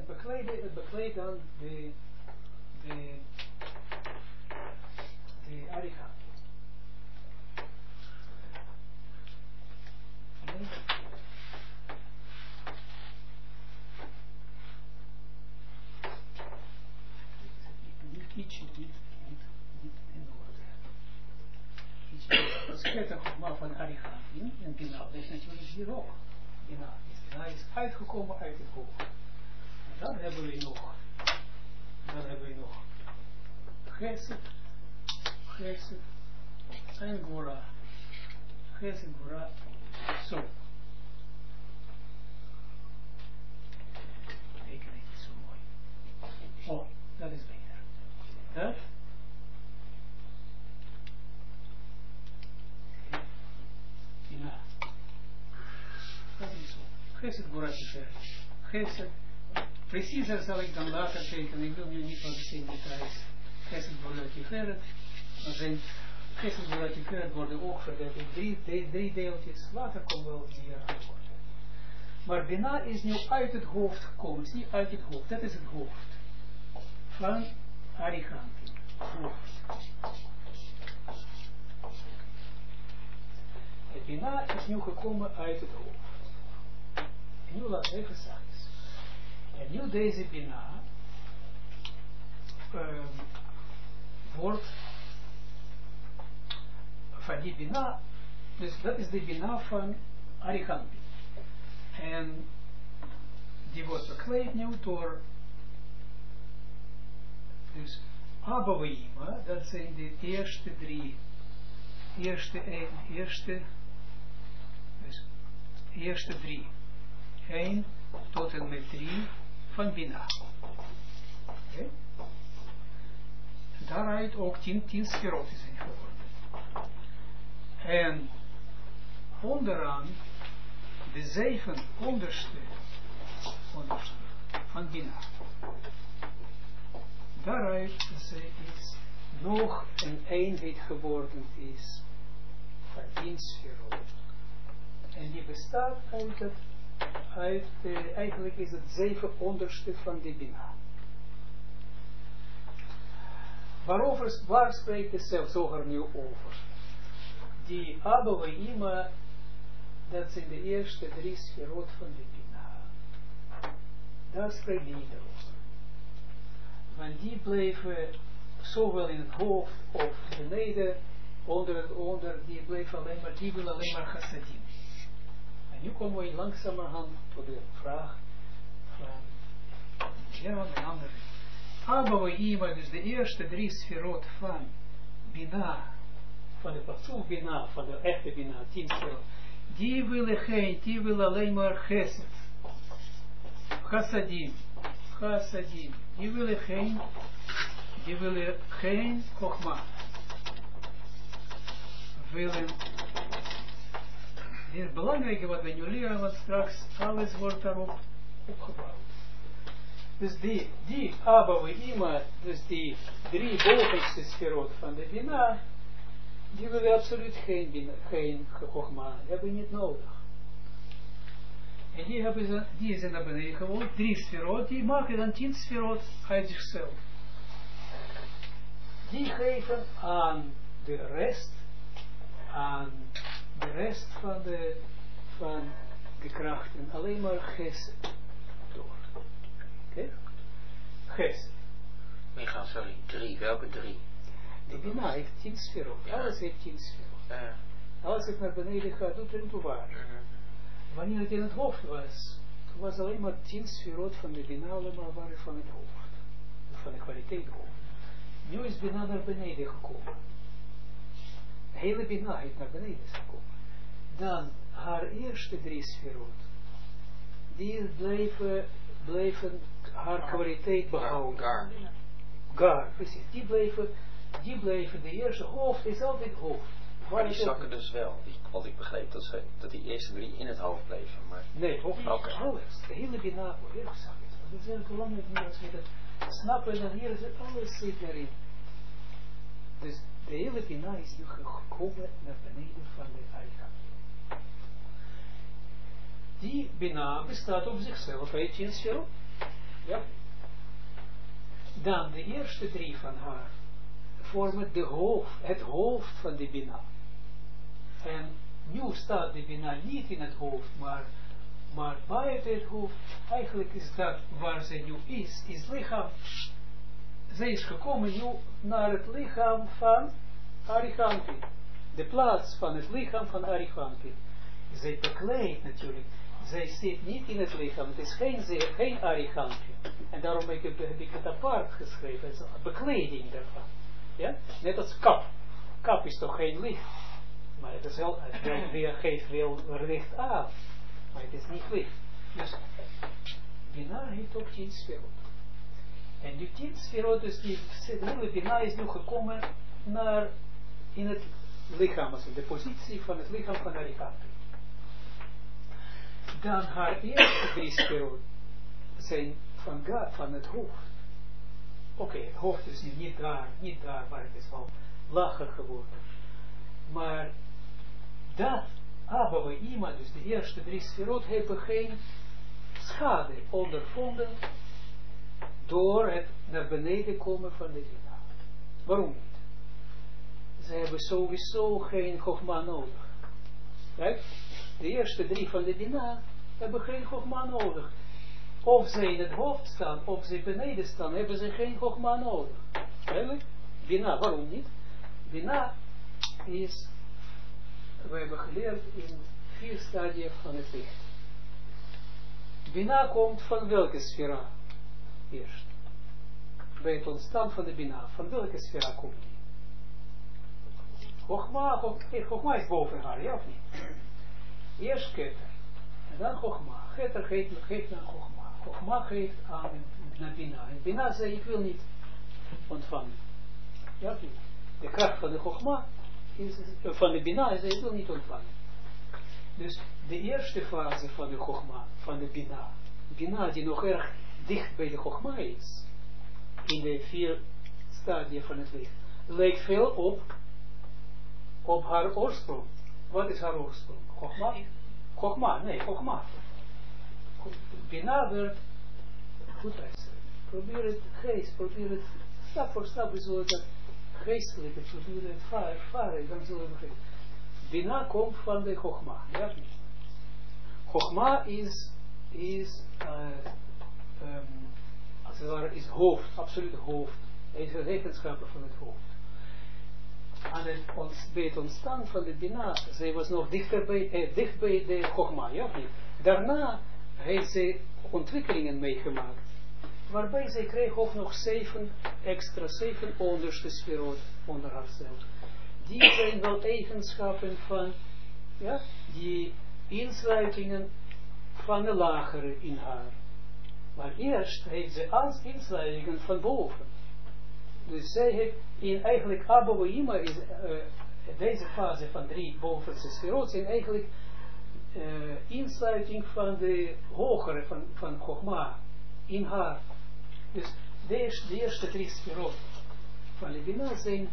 het bekleedt dan de arihant. Nee. Iets niet in orde. Het is maar van Arichatin en Bina, dat is natuurlijk hier ook. Bina is uitgekomen uit het hoofd. En dan hebben we nog Chesed en Gvora. Chesed, Gvora, zo. Ik weet het zo mooi. Oh, dat is beter. Dat? Ja. Dat is zo. Chesed, Gvora, Chesed. Preciezer zal ik dan later tekenen. Ik wil nu niet wat in details. Chesed, Gvora, Tiferet. Maar zijn Chesed, Gvora, Tiferet worden ook verdeeld in drie deeltjes. Later komen wel die antwoorden. Maar Bina is nu uit het hoofd gekomen. Is niet uit het hoofd. Dat is het hoofd. Van Arichatin. Hoofd. Het Bina is nu gekomen uit het hoofd. En nu laat even zachtjes. En nu deze Bina wordt van die Bina, dus dat is de Bina van Arichatin. En die wordt bekleed nu door, dus Abouima, dat zijn de eerste drie, eerste drie, 1 tot en met 3 van Bina. Okay. Daaruit ook 10 sferot zijn geworden. En onderaan de 7 onderste van Bina. Daaruit is nog een eenheid geworden is van 10 sferot. En die bestaat eigenlijk is het 7 onderste van de Bina. Waar spreekt de Zohar nu over? Die Abba en Ima, dat zijn de eerste 3 sferot van de Bina. Daar spreekt hij niet over. Want die bleven zowel in het hoofd of beneden, onder die bleven alleen maar, die willen alleen maar chassadim. En nu komen we langzamerhand tot de vraag van een andere. Abba en Ima, dus de eerste 3 sferot van Bina, van de Patsuf Bina, van de echte Bina, 10 sferot, die willen alleen maar Chesed, Chassadim, die willen geen Chochma, dit is het belangrijke wat we nu leren, want straks alles wordt daarop opgebouwd. Dus die Abba en Ima, dus die 3 bovenste sferot van de Bina, die willen absoluut geen Chochma, hebben niet nodig. En die zijn naar beneden gewoon, 3 sferot, die maken dan 10 sferot uit zichzelf. Die geven aan de rest van de krachten alleen maar Gesed door. Oké? Gesed. Sorry, 3. Welke 3? De Bina heeft 10 sferot. Ja. Alles heeft 10 sferot. Als het naar beneden gaat, doet er niet toe waar. Wanneer het in het hoofd was alleen maar 10 sferot van de Bina, alleen maar waren van het hoofd. Van de kwaliteit hoofd. Nu is Bina naar beneden gekomen. De hele Bina heeft naar beneden gekomen. Dan haar eerste 3 sferot, die bleven haar kwaliteit behouden. Gar, precies. Die bleven de eerste hoofd is altijd hoofd. Maar die zakken dus wel, want ik begreep dat die eerste 3 in het hoofd bleven. Maar... Nee, ook niet alles. De hele Bina wordt heel gezakt. Dat is heel belangrijk nu als we dat snappen, dan hier zit alles zit erin. Dus de hele Bina is nu gekomen naar beneden van de Arichatin. Die Bina bestaat op zichzelf uit 10 sferot. Ja? Dan de eerste 3 van haar vormen het hoofd van de Bina. En nu staat de Bina niet in het hoofd, maar buiten het hoofd, eigenlijk is dat waar ze nu is lichaam. Zij is gekomen nu naar het lichaam van Arihanti. De plaats van het lichaam van Arihanti. Zij bekleedt natuurlijk. Zij zit niet in het lichaam. Het is geen Arihanti. En daarom heb ik het apart geschreven. Het is een bekleding daarvan. Ja? Net als kap. Kap is toch geen licht. Maar het is wel, geeft wel licht aan. Maar het is niet licht. Dus Bina heeft ook 10 sferot. En die 10 sferot, dus die hele Bina is nu gekomen naar in het lichaam, also de positie van het lichaam van Arihanti. Dan haar eerste 3 sferot zijn van het hoofd. Oké, het hoofd is niet daar waar het is al lager geworden. Maar dat Abba en Ima, dus de eerste 3 sferot, hebben geen schade ondervonden door het naar beneden komen van de Bina. Waarom niet? Ze hebben sowieso geen Chogma nodig. Right? De eerste 3 van de Bina hebben geen Chogma nodig. Of ze in het hoofd staan, of ze beneden staan, hebben ze geen Chogma nodig. Eigenlijk? Bina, waarom niet? Bina is, we hebben geleerd in 4 stadia van het licht. Bina komt van welke sfera? Eerst. Bij het ontstaan van de Bina, van welke sfera komt die? Chogma is boven haar, ja of niet? Eerst Keter, en dan Chogma. Keter geeft aan Chogma. Chogma geeft aan naar Bina. En Bina zei, ik wil niet ontvangen. Ja of niet? De kracht van de Chogma, van de Bina, is, ik wil niet ontvangen. Dus de eerste fase van de Chogma, van de Bina, Bina die nog erg dicht bij de Chogma is, in de 4 stadia van het licht, lijkt veel op haar oorsprong. Wat is haar oorsprong? Chogma? Chogma, nee, Chogma. Bina werd, goed luisteren, probeer het geest, probeer het stap voor stap, zo dat geestelijke, probeer het ervaren, dan zullen we begrijpen. Bina komt van de Chogma, ja niet? Chogma is als het ware, is hoofd, absoluut hoofd. Hij is een eigenschappen van het hoofd. Bij het ontstaan van de Bina, zij was nog dicht bij de Chogma, ja niet? Daarna heeft zij ontwikkelingen meegemaakt, waarbij zij kreeg ook nog 7 onderste sferot onder haarzelf. Die zijn wel eigenschappen van, ja, die insluitingen van de lagere in haar. Maar eerst heeft ze insluitingen van boven. Dus zij heeft eigenlijk Abba en Ima is deze fase van 3 bovenste sferot zijn eigenlijk insluiting van de hogere van Chogma in haar. Dus de eerste 3 sferot van de Bina zijn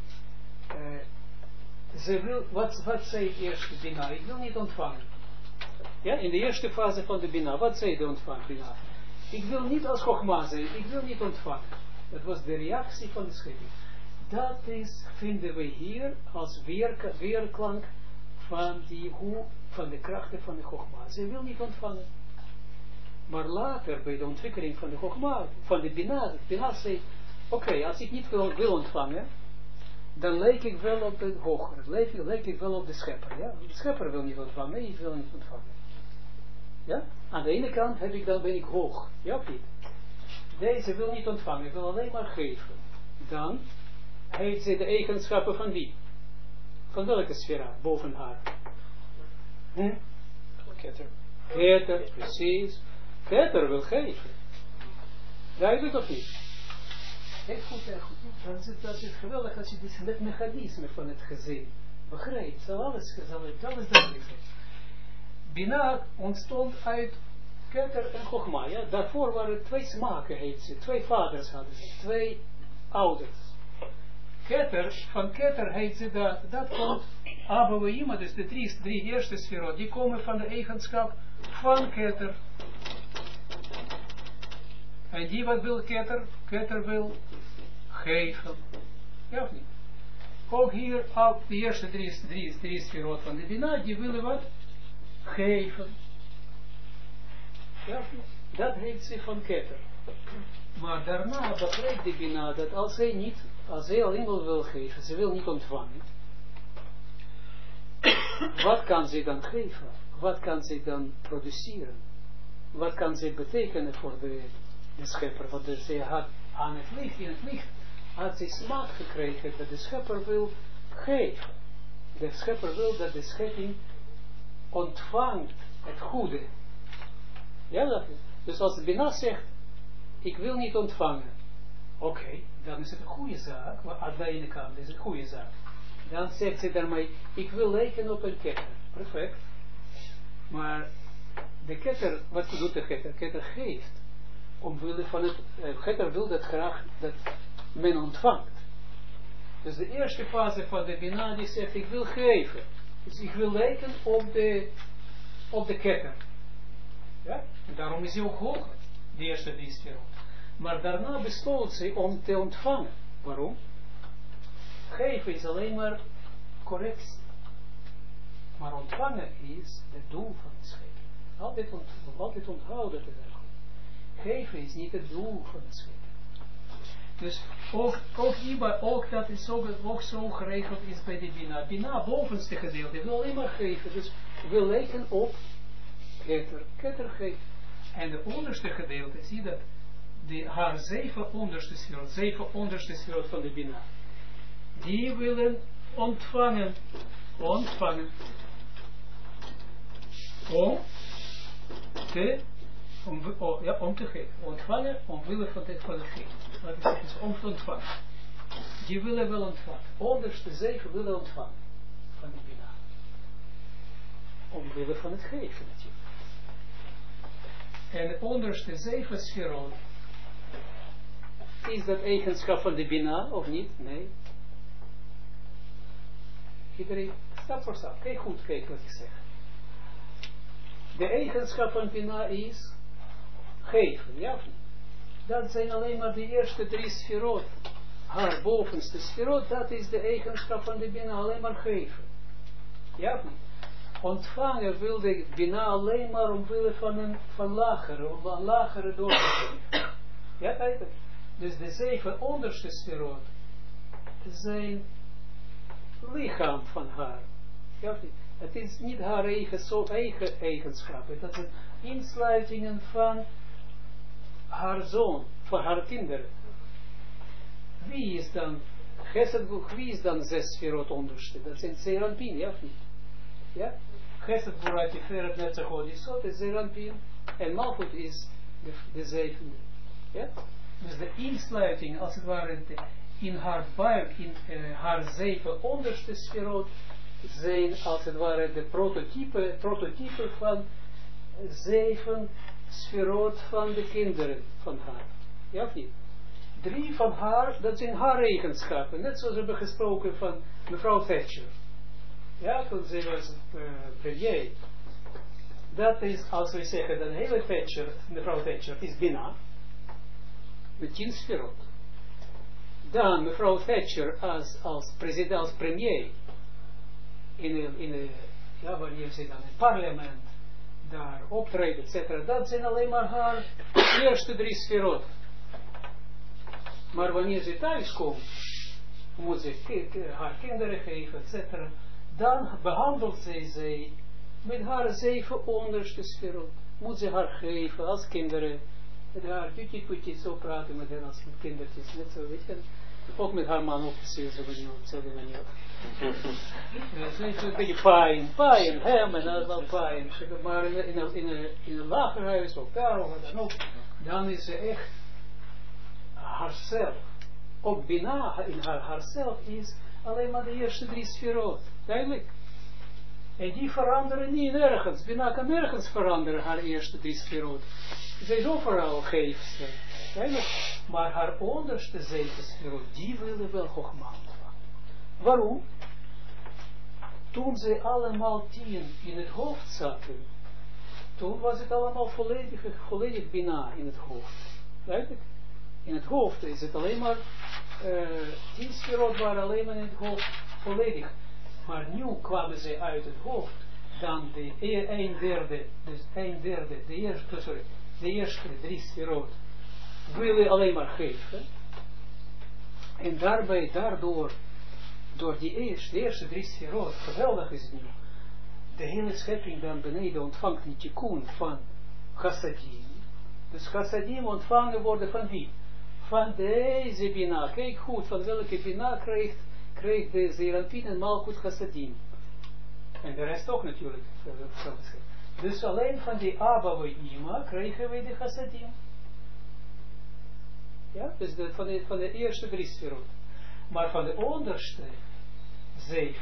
ze wil, wat zei de eerste Bina? Ik wil niet ontvangen. Ja, in de eerste fase van de Bina, wat zei de ontvangen Bina? Ik wil niet als Chogma zijn, ik wil niet ontvangen. Dat was de reactie van de schepping. Dat vinden we hier als weerklank van van de krachten van de Chogma. Ze wil niet ontvangen. Maar later, bij de ontwikkeling van de Chogma, van de Bina zei, oké, als ik niet wil ontvangen, dan lijk ik wel op de hogere, lijk ik wel op de schepper. Ja? De schepper wil niet ontvangen, ik wil niet ontvangen. Ja? Aan de ene kant ben ik hoog. Ja of niet? Deze wil niet ontvangen, ik wil alleen maar geven. Dan heeft ze de eigenschappen van wie? Van welke sfera boven haar? Keter, precies. Keter wil geven. Duidelijk of niet? Heel goed, heel goed. Dat is geweldig als je het mechanisme van het gezin begrijpt. Zal alles duidelijk zijn. Bina ontstond uit Keter en Chogma. Ja? Daarvoor waren 2 smaken, heet ze. 2 vaders hadden ze. 2 ouders. Van Keter heet ze dat komt Abba en Ima, dus de 3 eerste sferot, die komen van de eigenschap van Keter. En die wat wil Keter? Keter wil geven. Ja of niet? Ook hier, ook de eerste drie sferot van de Bina, die willen wat? Geven. Ja of niet? Dat heeft ze van Keter. Maar daarna begrijpt de Bina dat als zij alleen wil geven, ze wil niet ontvangen. Wat kan ze dan geven? Wat kan ze dan produceren? Wat kan ze betekenen voor de schepper? Want ze had aan het licht, in het licht, had ze smaak gekregen dat de schepper wil geven. De schepper wil dat de schepping ontvangt het goede. Ja, dat is. Dus als de Bina zegt, ik wil niet ontvangen. Oké, dan is het een goede zaak. Maar aan de ene kant is het een goede zaak. Dan zegt ze daarmee, ik wil lijken op een ketter. Perfect. Maar de ketter, wat doet de ketter? Ketter geeft. Omwille van het, ketter wil dat graag dat men ontvangt. Dus de eerste fase van de Bina die zegt, ik wil geven. Dus ik wil lijken op de ketter. Ja? En daarom is hij ook hoger. De eerste die is verrot. Maar daarna besloot ze om te ontvangen. Waarom? Geven is alleen maar correctie. Maar ontvangen is het doel van de schepping. Altijd onthouden dat er goed. Geven is niet het doel van de schepping. Dus ook dat is ook zo geregeld is bij de Bina. Bina, bovenste gedeelte, wil alleen maar geven. Dus wil lijken op Keter. Keter geeft. En de onderste gedeelte, zie dat, haar 7 onderste sferot van de Bina, die willen ontvangen. Om te geven. Ontvangen, omwille van het geven. Laten we zeggen, om te ontvangen. Die willen wel ontvangen. Onderste 7 willen ontvangen. Van de Bina. Omwille van het geven natuurlijk. En de onderste 7 sferot, is dat eigenschap van de Bina, of niet? Nee. Iedereen, stap voor stap. Kijk goed, kijk wat ik zeg. De eigenschap van Bina is geven, ja of niet? Dat zijn alleen maar de eerste 3 sferot. Haar bovenste sferot, dat is de eigenschap van de Bina, alleen maar geven. Ja of niet? Ontvangen wil de Bina alleen maar omwille van lagere door te geven. Ja, kijk het. Dus de 7 onderste sferot zijn lichaam van haar. Ja, het is niet haar eigen eigenschappen. Dat zijn insluitingen van haar zoon, van haar kinderen. Wie is dan wie is dan 6 sferot onderste? Dat zijn Zeranpin, ja of niet? Ja? Chesed Gvura Tiferet Netzach Hod Yesod is Zeranpin. En Malchut is de 7e. Ja? Dus de insluiting, als het ware, in haar buik, in haar 7 onderste sferot, zijn als het ware de prototype van 7 sferot van de kinderen van haar. Ja of niet? 3 van haar, dat zijn haar eigenschappen. Net zoals we hebben gesproken van mevrouw Thatcher. Ja, toen ze was premier. Dat is, als we zeggen, de hele Thatcher, mevrouw Thatcher, is Bina. Met 10 sferot. Dan mevrouw Thatcher als president, als premier. Wanneer ze dan in het parlement daar optreedt, etc. Dat zijn alleen maar haar eerste 3 sferot. Maar wanneer ze thuis komt, moet ze haar kinderen geven, etc. Dan behandelt ze met haar 7 onderste sferot. Moet ze haar geven als kinderen. Met haar tutti zo praten met hen als met kindertjes. Net zo, weet je. Ook met haar man op dezelfde manier. Ze is een beetje paaien, hem en allemaal paaien. Maar in een lager huis, ook daar, of dan ook. Dan is ze echt haarzelf. Ook Bina in haarzelf is alleen maar de eerste 3 sferot. Duidelijk. En die veranderen niet nergens. Bina kan nergens veranderen, haar eerste 3 sferot. Ze is overal geeft. Duidelijk. Maar haar onderste 7 sferot, die willen wel Chogma ontvangen. Waarom? Toen ze allemaal 10 in het hoofd zaten, toen was het allemaal volledig Bina in het hoofd. Duidelijk? In het hoofd is het alleen maar 10 sferot waren alleen maar in het hoofd volledig. Maar nu kwamen ze uit het hoofd, dan de 1/3, dus 1/3, de eerste 3 sferot willen alleen maar geven. En daardoor, door die eerste 3 sferot, geweldig is het nu, de hele schepping dan beneden ontvangt een tikkun van chassadim. Dus chassadim ontvangen worden van wie? Van deze bina. Kijk goed, van welke bina krijgt de Zeranpin en Malchut chassadim. En de rest ook natuurlijk. Dus alleen van die Abba en Ima krijgen wij de chassadim. Ja, dus van de eerste 3 sferot. Maar van de onderste 7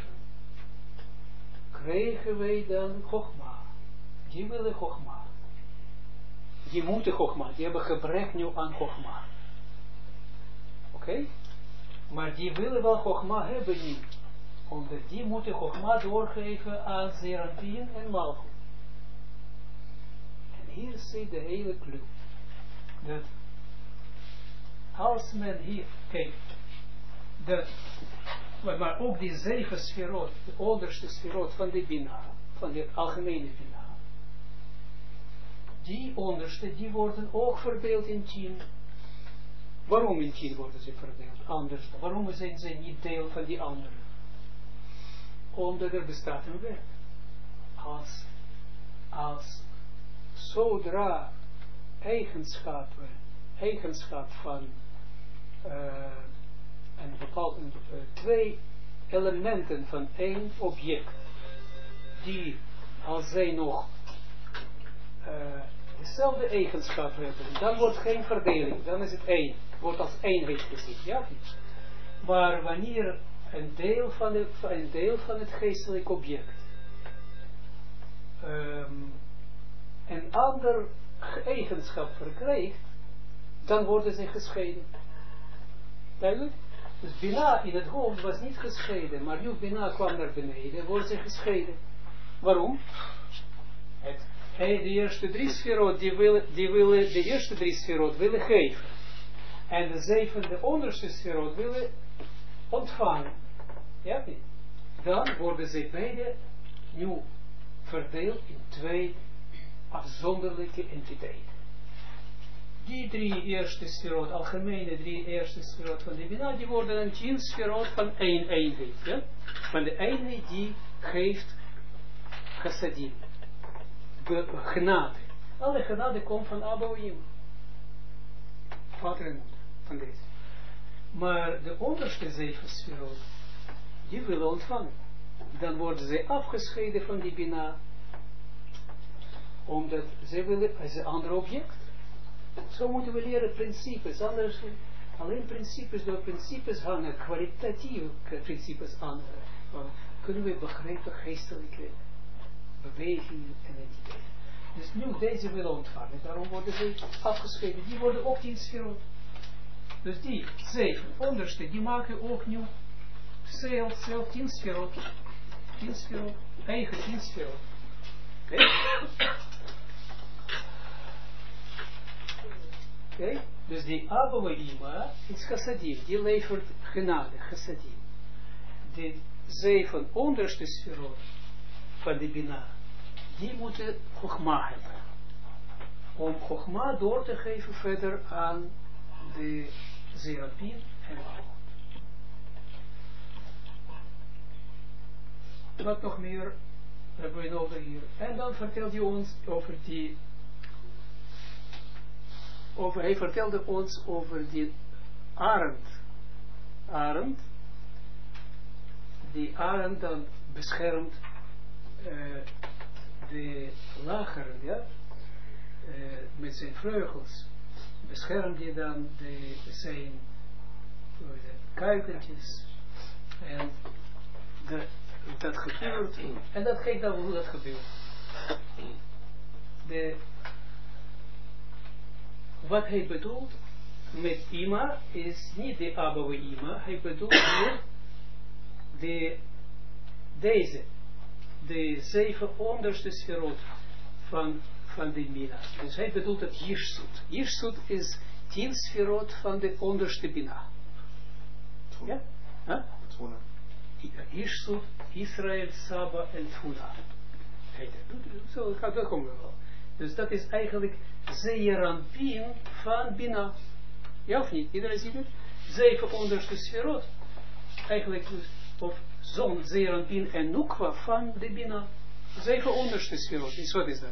krijgen wij dan Chogma. Die willen Chogma. Die moeten Chogma. Die hebben gebrek nu aan Chogma. Oké? Maar die willen wel Chogma hebben nu. Omdat die moeten Chogma doorgeven aan Zeranpin en Malchut. En hier zit de hele clue. Dat als men hier kijkt, maar ook die 7 sferot, de onderste sferot van de Bina, van de algemene Bina, die onderste, die worden ook verdeeld in 10. Waarom in 10 worden ze verdeeld? Anders. Waarom zijn ze niet deel van die andere? Omdat er bestaat een wet. Als zodra eigenschap van een bepaald 2 elementen van 1 object, die als zij nog dezelfde eigenschap hebben, dan wordt geen verdeling, dan is het 1, wordt als eenheid gezien, ja? Maar wanneer een deel van het geestelijk object een ander eigenschap verkrijgt, dan worden ze gescheiden. Duidelijk? Dus Bina in het hoofd was niet gescheiden, maar nu Bina kwam naar beneden, wordt ze gescheiden. Waarom? De eerste 3 sferot, die willen de eerste 3 sferot willen geven. En de onderste sferot willen ontvangen. Ja? Dan worden ze beide nu verdeeld in 2 afzonderlijke entiteiten. Die 3 eerste sferot, algemene 3 eerste sferot van de Bina, die worden een 10 sferot van 1 eenheid. Ja? Van de eenheid die geeft chassadim. Genade. Alle genade komt van Abba en Ima. Vader en moeder. Van deze. Maar de onderste 7 sferot, die willen ontvangen. Dan worden ze afgescheiden van die Bina. Omdat ze willen, als een ander object. Zo moeten we leren principes. Anders, alleen principes, door principes hangen, kwalitatieve principes aan. Kunnen we begrijpen geestelijke bewegingen en entiteiten. Dus nu deze willen ontvangen. Daarom worden ze afgescheiden. Die worden ook 10 sferot. Dus die 7 onderste, die maken ook nu zelf 10 sferot. 10 sferot. Eigen 10 sferot. Oké? Dus die Abba en Ima is chassadim. Die levert genade, chassadim. De 7 onderste sferot van de Bina, die moeten Chogma hebben. Om Chogma door te geven verder aan de Zeranpin en Malchut. Wat nog meer hebben we nodig hier? En dan vertelt hij ons over die... hij vertelde ons over die arend. Die arend dan beschermt de lageren, ja, met zijn vleugels, beschermt hij dan zijn kuikentjes, en dat gebeurt, en dat geeft dan hoe dat gebeurt. Wat hij bedoelt met Ima is niet de Abba en Ima, hij bedoelt hier de 7 onderste sferot van de Bina. Dus hij bedoelt het Jirsut. Jirsut is 10 sferot van de onderste Bina. Ja? Huh? Ishsut, Israël, Saba en Tfuna. Zo, dat komen we wel. Dus dat is eigenlijk Zeeranpin van Bina. Ja of niet? Iedereen ziet het? 7 onderste sferot. Eigenlijk dus, of zon, Zeeranpin en Nukwa van de Bina. 7 onderste sferot. Dus wat is dat?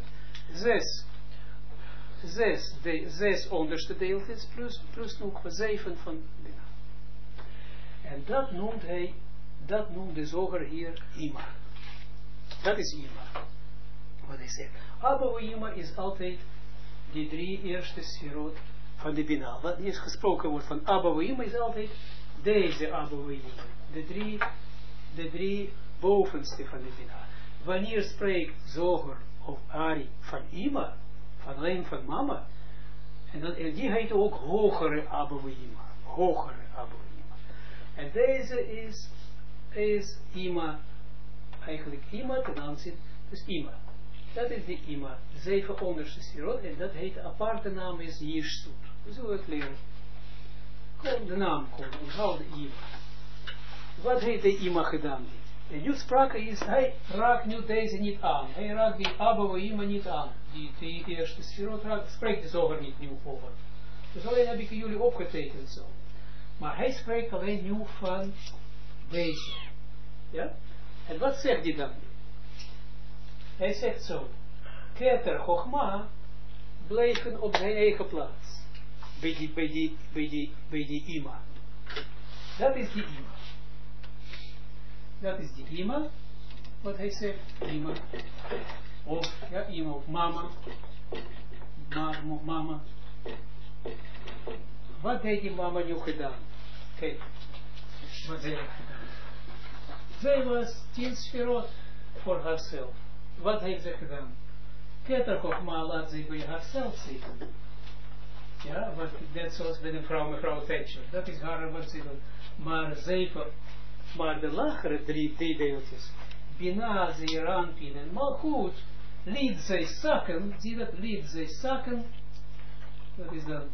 6 onderste deeltjes plus Nukwa, 7 van Bina. En dat noemt de zoger hier Ima. Dat is Ima. Wat hij zegt. Abba Ima is altijd die 3 eerste sferot van de Bina. Wat hier gesproken wordt van Abba Ima is altijd deze Abba Ima. De drie bovenste van de Bina. Wanneer spreekt zoger of Ari van Ima, van alleen van mama, en die heet ook hogere Abba Ima. Hogere Abba Ima. En deze is Ima, eigenlijk Ima ten aanzien, dus Ima. Dat is de Ima, 7 onderste sferot, en dat heet, aparte naam is Yishsut. We zullen het leren. Kom, de naam komt, onthoud de Ima. Wat heeft de Ima gedaan? En nu sprake is, hij raakt nu deze niet aan. Hij raakt die Abba Ima niet aan. Die eerste sferot spreekt de zoger niet nu over. Dus alleen heb ik jullie opgetekend zo. Maar hij spreekt alleen nu van deze. Ja? En wat zegt hij dan? Hij zegt zo. Keter Chochma blijven op zijn eigen plaats. Bij die Ima. Dat is die Ima. Dat is die Ima. Wat hij zegt. Ima. Of, ja, Ima of Mama. Mama. Wat heeft die Mama nu gedaan? Kijk. Wat zij heeft gedaan. Zij was 10 sferot voor haarzelf. Wat heeft ze gedaan? Keter Chochma laat ze bij haarzelf zitten. Ja, wat, net zoals bij een vrouw, mevrouw Thatcher. Dat is haar wat ze doet. Maar de lagere drie deeltjes, Bina, Zeeranpin en Malchut, liet zij zakken, zie dat, liet zij zakken, dat is dan,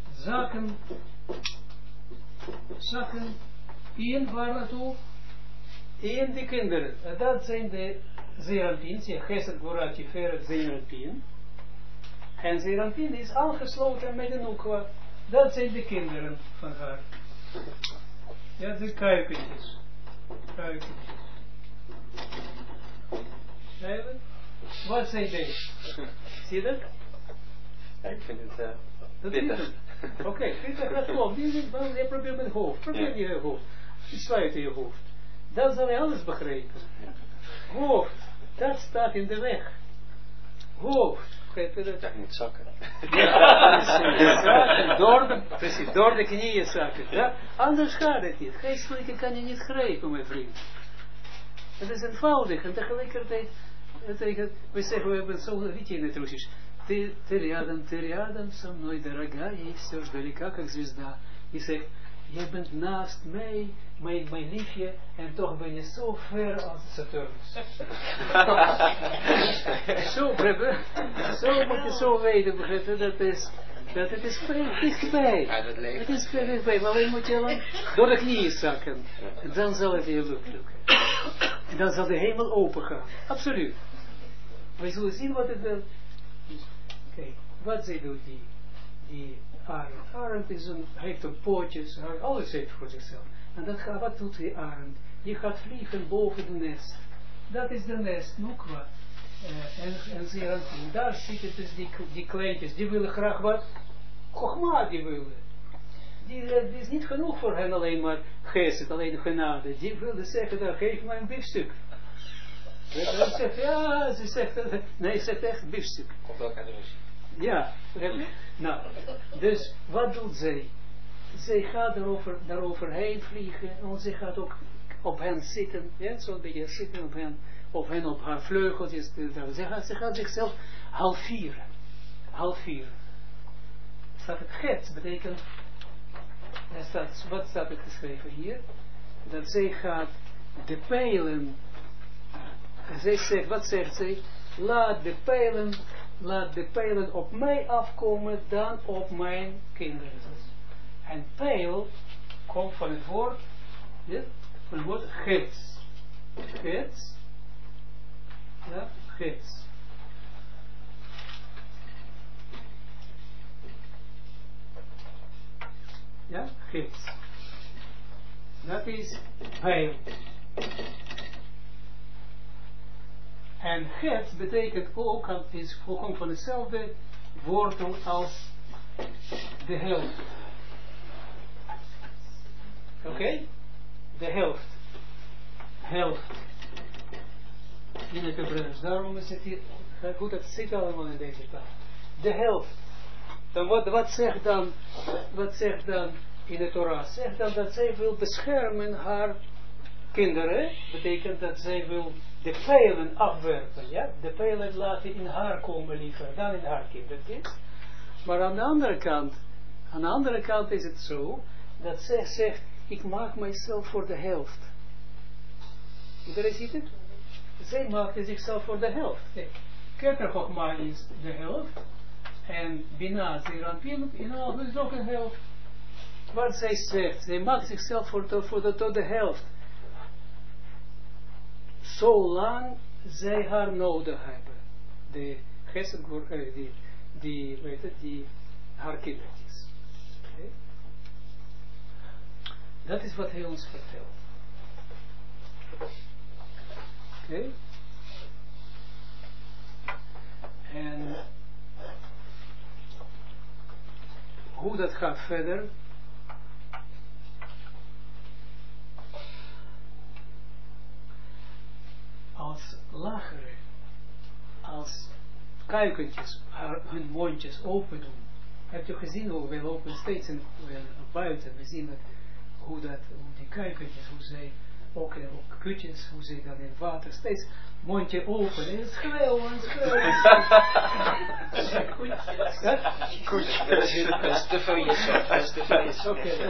zakken, in waar naartoe? In de kinderen. En dat zijn de Zeeranpin, Chesed, Gvura, Tiferet, Zeeranpin. En Zeeranpin is aangesloten met de Nukwa. Dat zijn de kinderen van haar. Ja, de kuikentjes. Wat zijn deze? Zie je dat? Ja, ik vind het pittig. Oké, pittig, dat klopt. Je probeert met het hoofd. Probeer je hoofd. Sluit je hoofd. Dan zal je alles begrijpen. Hoofd, dat staat in de weg. Hoofd. Dat moet zakken. Ja, door de knieën zakken. Ja? Anders gaat het niet. Geestelijke kan je niet grijpen, mijn vriend. Het is eenvoudig en tegelijkertijd, we zeggen, we hebben zo'n liedje in het Russisch. Ты рядом со мной, дорогая, и все далека, как звезда. Je zegt, jij bent naast mij, mijn liefje, en toch ben je zo ver als Saturnus. Zo moet je zo weten, begrijpen, dat het is dichtbij. Ja, dat leeft. Het is ver dichtbij, maar alleen moet je dan door de knieën zakken. En dan zal het je lukken. En dan zal de hemel open gaan. Absoluut. We zullen zien wat het wil. Kijk, wat zij doet die arend. Arend heeft een pootjes, alles heeft voor zichzelf. En wat doet die arend? Die gaat vliegen boven de nest. Dat is de nest, Nukwa. En Zeeranpin. Daar zitten dus die kleintjes, die willen graag wat? Chochma, die willen. Die is niet genoeg voor hen alleen maar geest, alleen genade. Die willen zeggen, dan geef mij een biefstuk. Ze zegt, ja, ze zegt, nee, ze zegt echt biefstuk. Op welke adres? Ja, nou, dus wat doet zij? Zij gaat daaroverheen vliegen en zij gaat ook op hen zitten, ja, zo'n beetje zitten op hen op haar vleugeltjes. Ze gaat zichzelf halvieren. Staat het get, betekent, wat staat er geschreven hier? Dat zij gaat de pijlen, zij zegt, wat zegt zij? Laat de pijlen laat de pijlen op mij afkomen dan op mijn kinderen. En pijl komt van het woord, ja, van het woord gids. Gids. Ja, gids. Ja, gids. Dat is pijl. En gids betekent ook, is volkomen van hetzelfde wortel als de helft. Oké? De helft. Helft. In het Hebreeuws. Daarom is het hier goed, het zit allemaal in deze taal. De helft. Dan wat zegt dan in de Torah? Zegt dan dat zij wil beschermen haar kinderen. Betekent dat zij wil de pijlen afwerpen. Ja? De pijlen laten in haar komen liever dan in haar kindertjes. Maar aan de andere kant is het zo dat zij zegt, ik maak mijzelf voor de helft. Iedereen ziet het? Zij maakte zichzelf voor de helft. Keter Chochma is de helft. En Bina, Zeranpin, is ook een helft. Wat zij zegt, zij maakt zichzelf tot de helft. Zolang zij haar nodig hebben. De gesed, die haar kindertjes. Okay. Dat is wat hij ons vertelt. Oké. En hoe dat gaat verder. Als lagere, als kuikentjes hun mondjes open doen. Heb je gezien hoe we lopen steeds buiten. We zien hoe die kuikentjes, hoe zij ook kutjes, hoe zij dan in water steeds mondje open. En schreeuwen. Dat is te veel jezelf.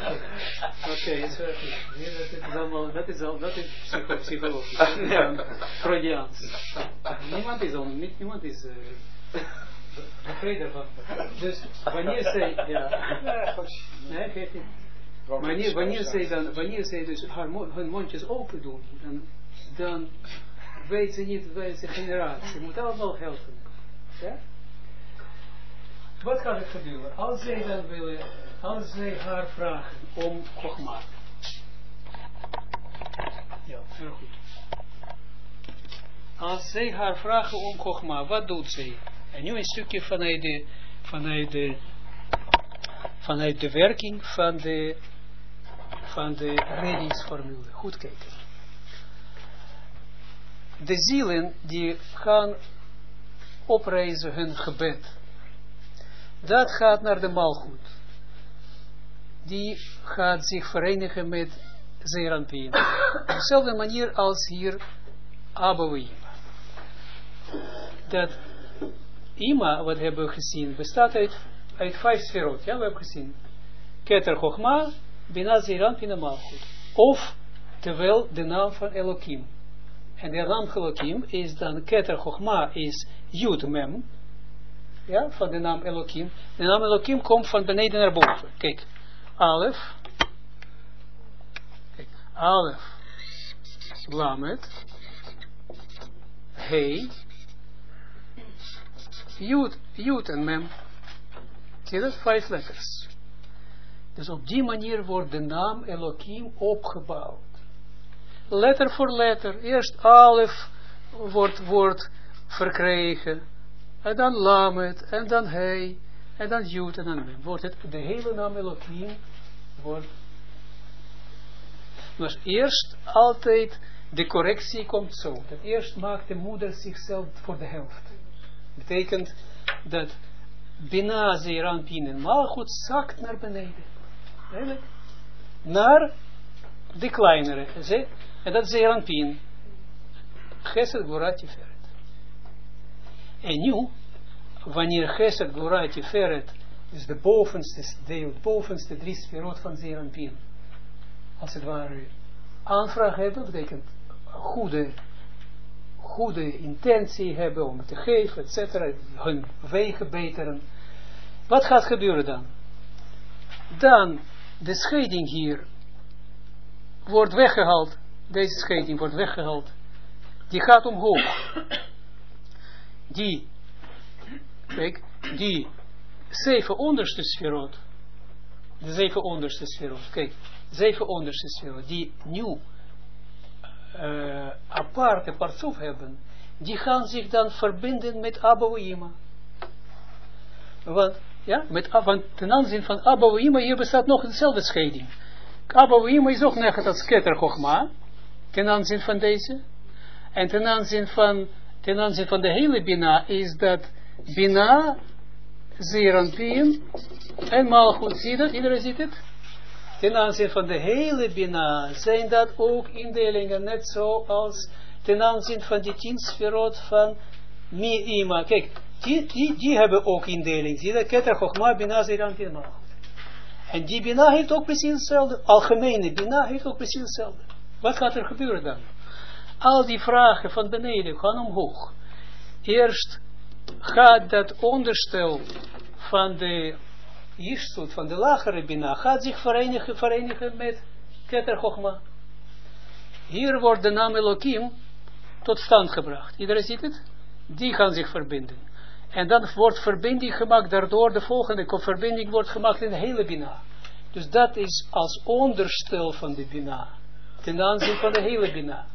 Oké, dat is psychologisch. Freudiaans. Niemand is bevredigd ervan. Dus wanneer zij, nee, geef niet. Wanneer zij dus hun mondjes open doen, dan weet ze niet welke generatie. Ze moet allemaal helpen. Ja? Wat gaat er gebeuren? Als zij dan willen, als zij haar vragen om Chochma. Ja, heel goed. Als zij haar vragen om Chochma, wat doet zij? En nu een stukje vanuit de werking van de reddingsformule. Goed kijken. De zielen die gaan opreizen hun gebed. Dat gaat naar de Malchut. Die gaat zich verenigen met Zeranpin. Op dezelfde manier als hier Abouim. Dat Ima, wat hebben we gezien, bestaat uit 5 sferot. Ja, we hebben gezien. Keter Chochma, Bina Zeranpin en Malchut. Of, terwijl de naam van Elohim. En de naam Elohim is dan, Keter Chochma is Yud Mem. Ja, van de naam Elohim. De naam Elohim komt van beneden naar boven. Kijk, Alef. Kijk, Alef. Lamet. Hey. Yud en Mem. Zie je dat? 5 letters. Dus op die manier wordt de naam Elohim opgebouwd. Letter voor letter. Eerst Alef wordt verkregen. En dan Lamet. En dan Hey. En dan Yud en dan Mem. Wordt het de hele naam Elohim. Dus eerst altijd de correctie komt zo. Dat eerst maakt de moeder zichzelf voor de helft. Betekent dat Bina, Zeranpin en Malchut zakt naar beneden. Eigenlijk. Naar de kleinere. En dat is Zeranpin. Gesed Gvura Tiferet. En nu, wanneer Gesed Gvura Tiferet is de bovenste deel, de bovenste 3 sferot van Zeranpin, als het ware aanvraag hebben, betekent goede intentie hebben om te geven, etc. Hun wegen beteren. Wat gaat gebeuren dan? Dan, de scheiding hier wordt weggehaald. Deze scheiding wordt weggehaald. Die gaat omhoog. Die 7 onderste sferot. De 7 onderste sferot. Kijk, 7 onderste sferot. Die nu aparte partsoef hebben. Die gaan zich dan verbinden met Abouima. Want ten aanzien van Abouima hier bestaat nog dezelfde scheiding. Abouima is ook net als Keter Chochma. Ten aanzien van deze. En ten aanzien van de hele Bina is dat Bina, Zeranpien en Malchut. Zie je dat? Iedereen ziet het? Ten aanzien van de hele Bina zijn dat ook indelingen, net zoals ten aanzien van die 10 sferot van Mi'ima. Kijk, die hebben ook indeling. Zie je dat? Keter, Chochma, Bina, Zeranpien, Malchut. En die Bina heeft ook precies hetzelfde. Algemene Bina heeft ook precies hetzelfde. Wat gaat er gebeuren dan? Al die vragen van beneden gaan omhoog. Eerst gaat dat onderstel van de Yishtut, van de lagere Bina, gaat zich verenigen met Keter Chochma. Hier wordt de naam Elohim tot stand gebracht. Iedereen ziet het? Die gaan zich verbinden. En dan wordt verbinding gemaakt, daardoor de volgende verbinding wordt gemaakt in de hele Bina. Dus dat is als onderstel van de Bina. Ten aanzien van de hele Bina.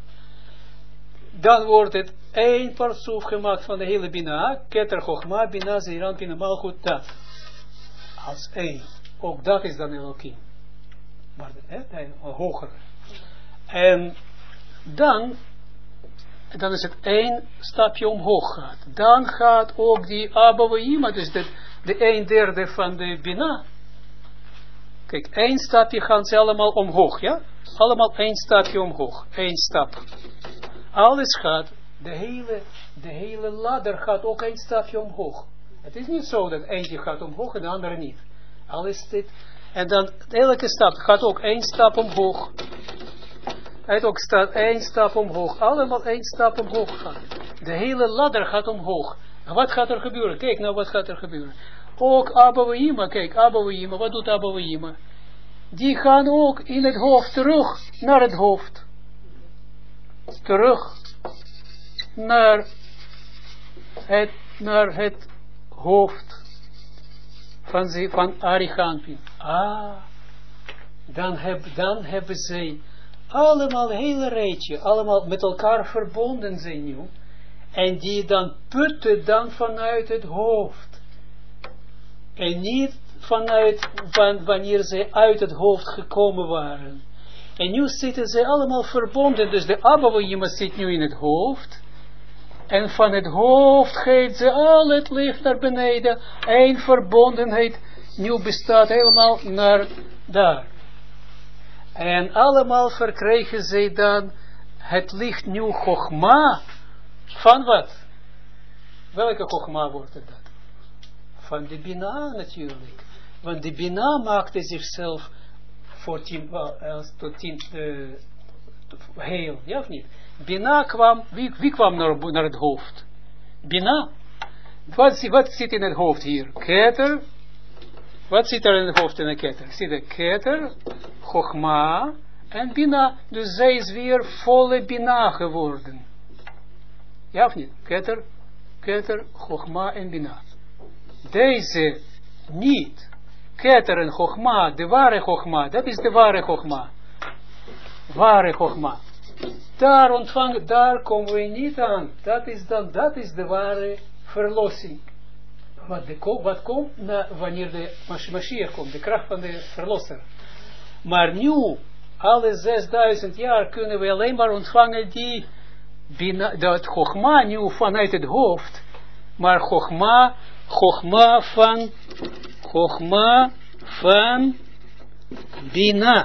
Dan wordt het één partsoef gemaakt van de hele Bina. Keter, Chochma, Bina, Zeranpien, Malchut, dat. Als één. Ook dat is dan Elohim. Maar hoger. En dan is het één stapje omhoog gaat. Dan gaat ook die Abouima, dus de 1/3 van de Bina. Kijk, 1 stapje gaan ze allemaal omhoog, ja? Allemaal 1 stapje omhoog. 1 stap. Alles gaat, de hele ladder gaat ook 1 stapje omhoog. Het is niet zo dat eentje gaat omhoog en de andere niet. Alles dit. En dan elke stap gaat ook 1 stap omhoog. Het ook staat 1 stap omhoog. Allemaal 1 stap omhoog gaan. De hele ladder gaat omhoog. En wat gaat er gebeuren? Kijk nou wat gaat er gebeuren. Ook Abouima, kijk, Abouima, wat doet Abouima? Die gaan ook in het hoofd terug naar het hoofd. Terug naar het hoofd van Arichampin. Dan hebben zij allemaal een hele rijtje, allemaal met elkaar verbonden zijn nu. En die dan putten dan vanuit het hoofd. En niet wanneer ze uit het hoofd gekomen waren. En nu zitten ze allemaal verbonden. Dus de Abouima zit nu in het hoofd. En van het hoofd geeft ze al het licht naar beneden. Eén verbondenheid. Nu bestaat helemaal naar daar. En allemaal verkrijgen ze dan het licht nu Chochma. Van wat? Welke Chochma wordt het dat? Van de Bina natuurlijk. Want de Bina maakte zichzelf voor 10 heel, ja of niet? Bina kwam, wie kwam naar het hoofd? Bina. Wat zit in het hoofd hier? Keter. Wat zit er in het hoofd in de Keter? Zit er Keter, Chochma en Bina. Dus zij is weer volle Bina geworden. Ja of niet? Keter, Chochma en Bina. Deze niet. Keter en Chochma, de ware Chochma, dat is de ware Chochma. Ware Chochma. Daar komen we niet aan. Dat is de ware verlossing. Wat komt wanneer de Mashiach komt, de kracht van de verlosser. Maar nu, alle 6000 jaar kunnen we alleen maar ontvangen dat Chochma nu vanuit het hoofd. Maar Chochma van Bina.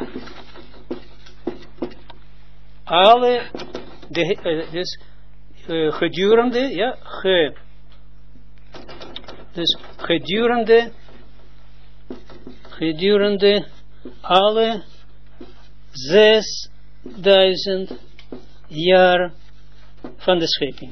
Alle, dus gedurende, ja, dus gedurende alle 6000 jaar van de schepping.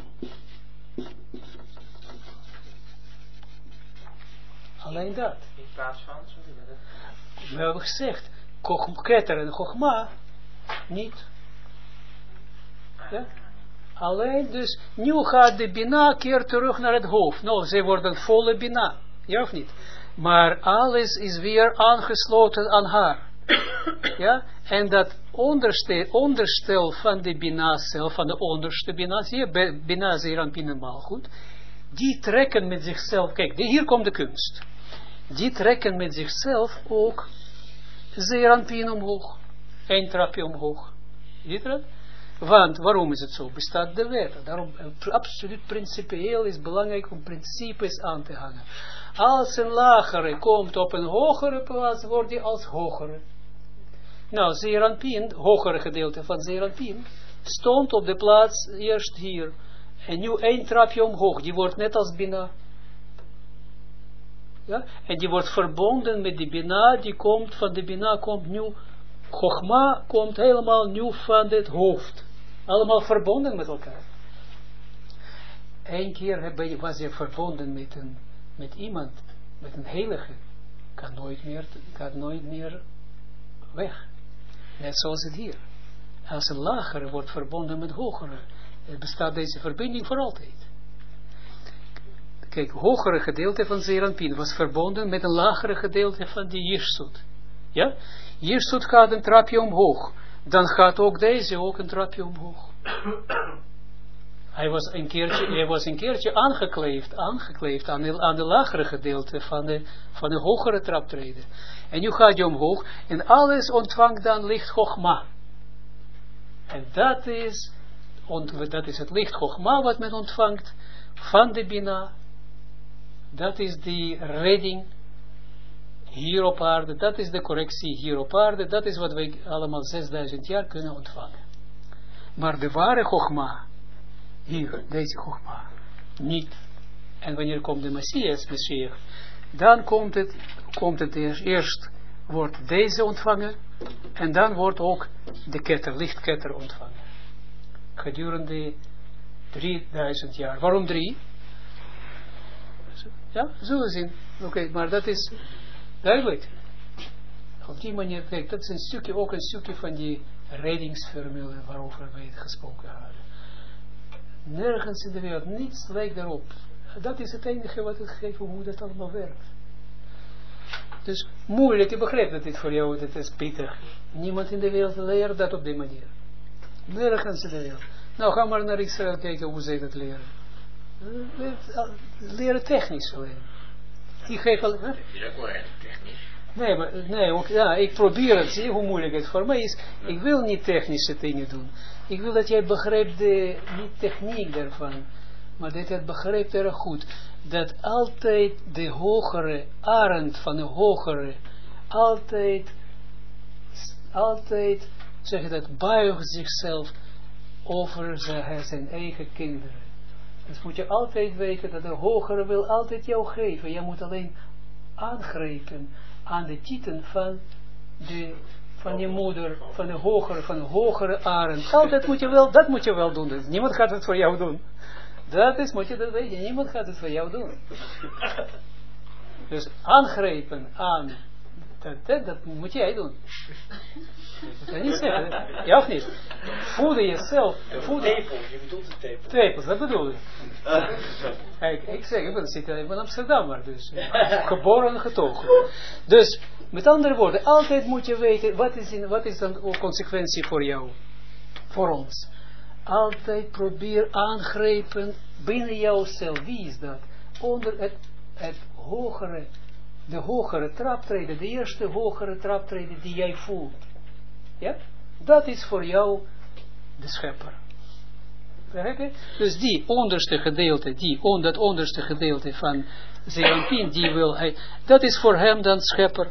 Alleen dat. In plaats van, We hebben gezegd, Keter en Chogma, niet. Ja? Alleen dus, nu gaat de Bina keer terug naar het hoofd. Nou, ze worden volle Bina. Ja of niet? Maar alles is weer aangesloten aan haar. Ja? En dat onderstel van de Bina zelf, van de onderste Bina, zie je, Bina, Zeranpin en Malchut, die trekken met zichzelf, kijk, hier komt de kunst. Die trekken met zichzelf ook Zeranpin omhoog. 1 trapje omhoog. Zie je dat? Want, waarom is het zo? Bestaat de wet. Daarom, absoluut principieel is belangrijk om principes aan te hangen. Als een lagere komt op een hogere plaats, wordt die als hogere. Nou, Zeranpin, hogere gedeelte van Zeranpin, stond op de plaats eerst hier. En nu 1 trapje omhoog. Die wordt net als Bina. Ja? En die wordt verbonden met die Bina, die komt van de Bina, komt nu, Chogma komt helemaal nu van het hoofd. Allemaal verbonden met elkaar. Eén keer was je verbonden met iemand, met een heilige, kan nooit meer weg. Net zoals het hier. Als een lagere wordt verbonden met hogere, bestaat deze verbinding voor altijd. Kijk, hogere gedeelte van Zeranpin was verbonden met een lagere gedeelte van die Jirsut. Ja? Jirsut gaat een trapje omhoog. Dan gaat ook deze ook een trapje omhoog. Hij was een keertje aangekleefd aan de lagere gedeelte van de hogere traptreden. En nu gaat hij omhoog en alles ontvangt dan licht Chogma. En dat is het licht Chogma wat men ontvangt van de Bina. Dat is die redding hier op aarde. Dat is de correctie hier op aarde. Dat is wat wij allemaal 6000 jaar kunnen ontvangen. Maar de ware Chogma, hier, deze Chogma, niet. En wanneer komt de Messias, dan komt het eerst wordt deze ontvangen. En dan wordt ook de ketter, lichtketter ontvangen. Gedurende 3000 jaar. Waarom 3? Ja, zullen we zien. Oké, maar dat is duidelijk. Op die manier, kijk, dat is ook een stukje van die reddingsformule waarover wij het gesproken hadden. Nergens in de wereld, niets lijkt daarop. Dat is het enige wat het geeft hoe dat allemaal werkt. Dus moeilijk, ik begrijp dat dit voor jou, dat is pittig. Niemand in de wereld leert dat op die manier. Nergens in de wereld. Nou, ga maar naar Israël kijken hoe zij dat leren. Leren technisch alleen. Ik geef al... Nee, ik probeer het. Zie hoe moeilijk het voor mij is. Ik wil niet technische dingen doen. Ik wil dat jij begrijpt de niet techniek daarvan. Maar dat jij begrijpt erg goed. Dat altijd de hogere arend van de hogere. Altijd zeg je dat, buigt zichzelf over zijn eigen kinderen. Dus moet je altijd weten dat de hogere wil altijd jou geven. Je moet alleen aangrijpen aan de tieten van je moeder, van de hogere arend. Altijd moet je wel, dat moet je wel doen. Dus niemand gaat het voor jou doen. Moet je dat weten. Niemand gaat het voor jou doen. Dus aangrijpen aan, dat moet jij doen. Dat kan je niet zeggen. Ja of niet? Voeden jezelf. Je bedoelt de tepel. Tepels, dat bedoel ik. Kijk, ik ben Amsterdammer, dus geboren en getogen. Dus, met andere woorden, altijd moet je weten, wat is dan ook consequentie voor jou, voor ons. Altijd probeer aangrijpen binnen jouzelf. Wie is dat? Onder de hogere traptreden, de eerste hogere traptreden die jij voelt. Ja? Dat is voor jou de schepper. Dus die onderste gedeelte, dat onderste gedeelte van Zeranpin, die wil hij, dat is voor hem dan schepper.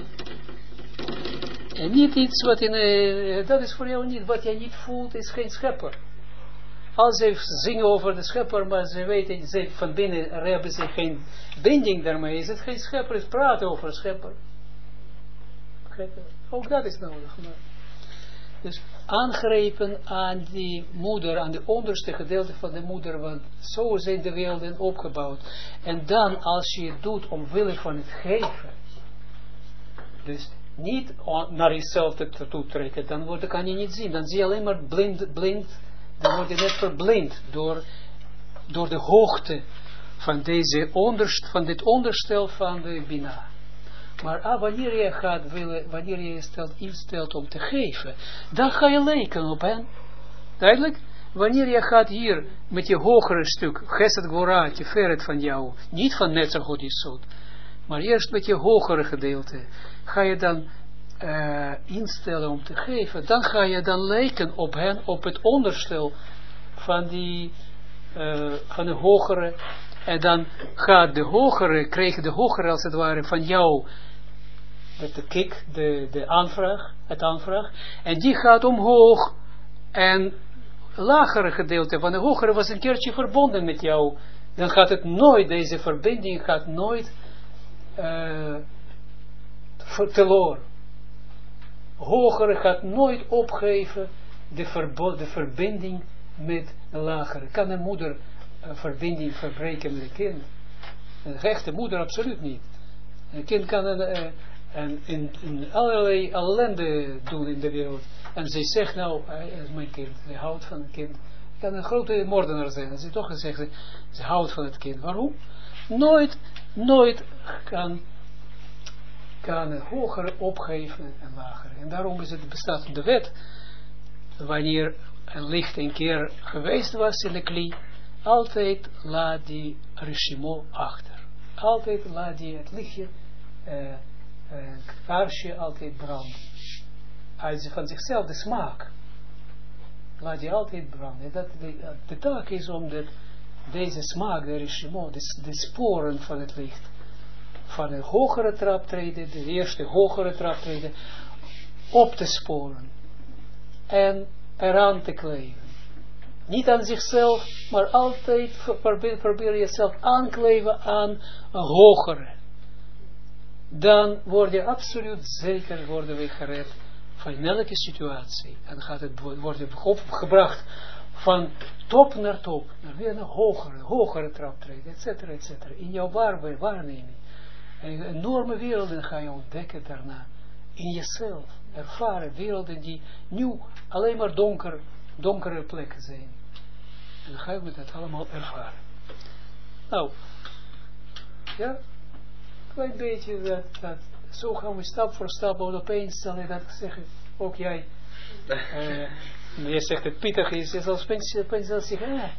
En niet iets wat dat is voor jou niet, wat jij niet voelt, is geen schepper. Als ze zingen over de schepper, maar ze weten, van binnen hebben ze geen binding daarmee, is het geen schepper, ze praten over schepper. Ook dat is nodig. Maar Dus aangrepen aan die moeder, aan de onderste gedeelte van de moeder, want zo zijn de werelden opgebouwd. En dan, als je het doet omwille van het geven, dus niet naar jezelf toe trekken, dan kan je niet zien. Dan zie je alleen maar blind, dan word je net verblind door de hoogte van dit onderstel van de Bina. Maar wanneer je gaat willen, wanneer je instelt om te geven, dan ga je lijken op hen. Duidelijk? Wanneer je gaat hier met je hogere stuk, Gesed Gvorah, Tiferet van jou, niet van Netzer God Yesod, maar eerst met je hogere gedeelte, ga je dan instellen om te geven, dan ga je dan lijken op hen, op het onderstel van van de hogere, en dan gaat krijg de hogere als het ware van jou, met de kick, het aanvraag, en die gaat omhoog, en lagere gedeelte van de hogere was een keertje verbonden met jou, dan gaat het nooit, deze verbinding gaat nooit teloor. Hogere gaat nooit opgeven de verbinding met de lagere. Kan een moeder verbinding verbreken met een kind? Een echte moeder absoluut niet. Een kind kan in allerlei ellende doen in de wereld. En zij zegt nou, mijn kind, hij houdt van het kind. Kan een grote moordenaar zijn. En ze toch zegt, ze houdt van het kind. Waarom? Nooit kan een hogere opgeven en lagere. En daarom bestaat de wet, wanneer een licht een keer geweest was in de kli, altijd laat die rishimo achter. Altijd laat die het lichtje, kaarsje altijd branden. Uit van zichzelf, de smaak, laat die altijd branden. De taak is om deze smaak, de rishimo, de sporen van het licht, van een hogere traptreden, de eerste hogere traptreden, op te sporen. En eraan te kleven. Niet aan zichzelf, maar altijd probeer jezelf aankleven aan een hogere. Dan word je absoluut zeker gered van elke situatie. En gaat het worden opgebracht van top naar top, naar weer een hogere traptreden, etc. In jouw waarneming. En enorme werelden ga je ontdekken daarna. In jezelf. Ervaren werelden die nu alleen maar donkere plekken zijn. En dan ga je dat allemaal ervaren. Nou, ja, een klein beetje dat zo gaan we stap voor stap, want opeens zal je dat zeggen, ook jij. Je zegt het pittig is, je zal opeens zeggen,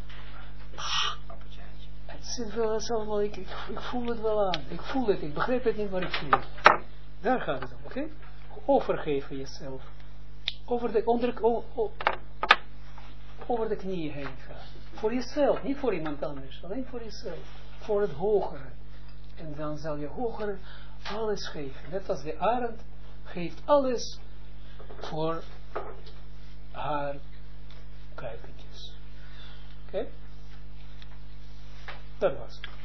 het zit wel allemaal, ik voel het wel aan, ik voel het, ik begrijp het niet, maar ik voel het. Daar gaat het om, oké? Overgeven jezelf. Over de knieën heen gaan. Voor jezelf, niet voor iemand anders. Alleen voor jezelf. Voor het hogere. En dan zal je hogere alles geven. Net als de arend geeft alles voor haar kuikentjes. Oké? Dat was het.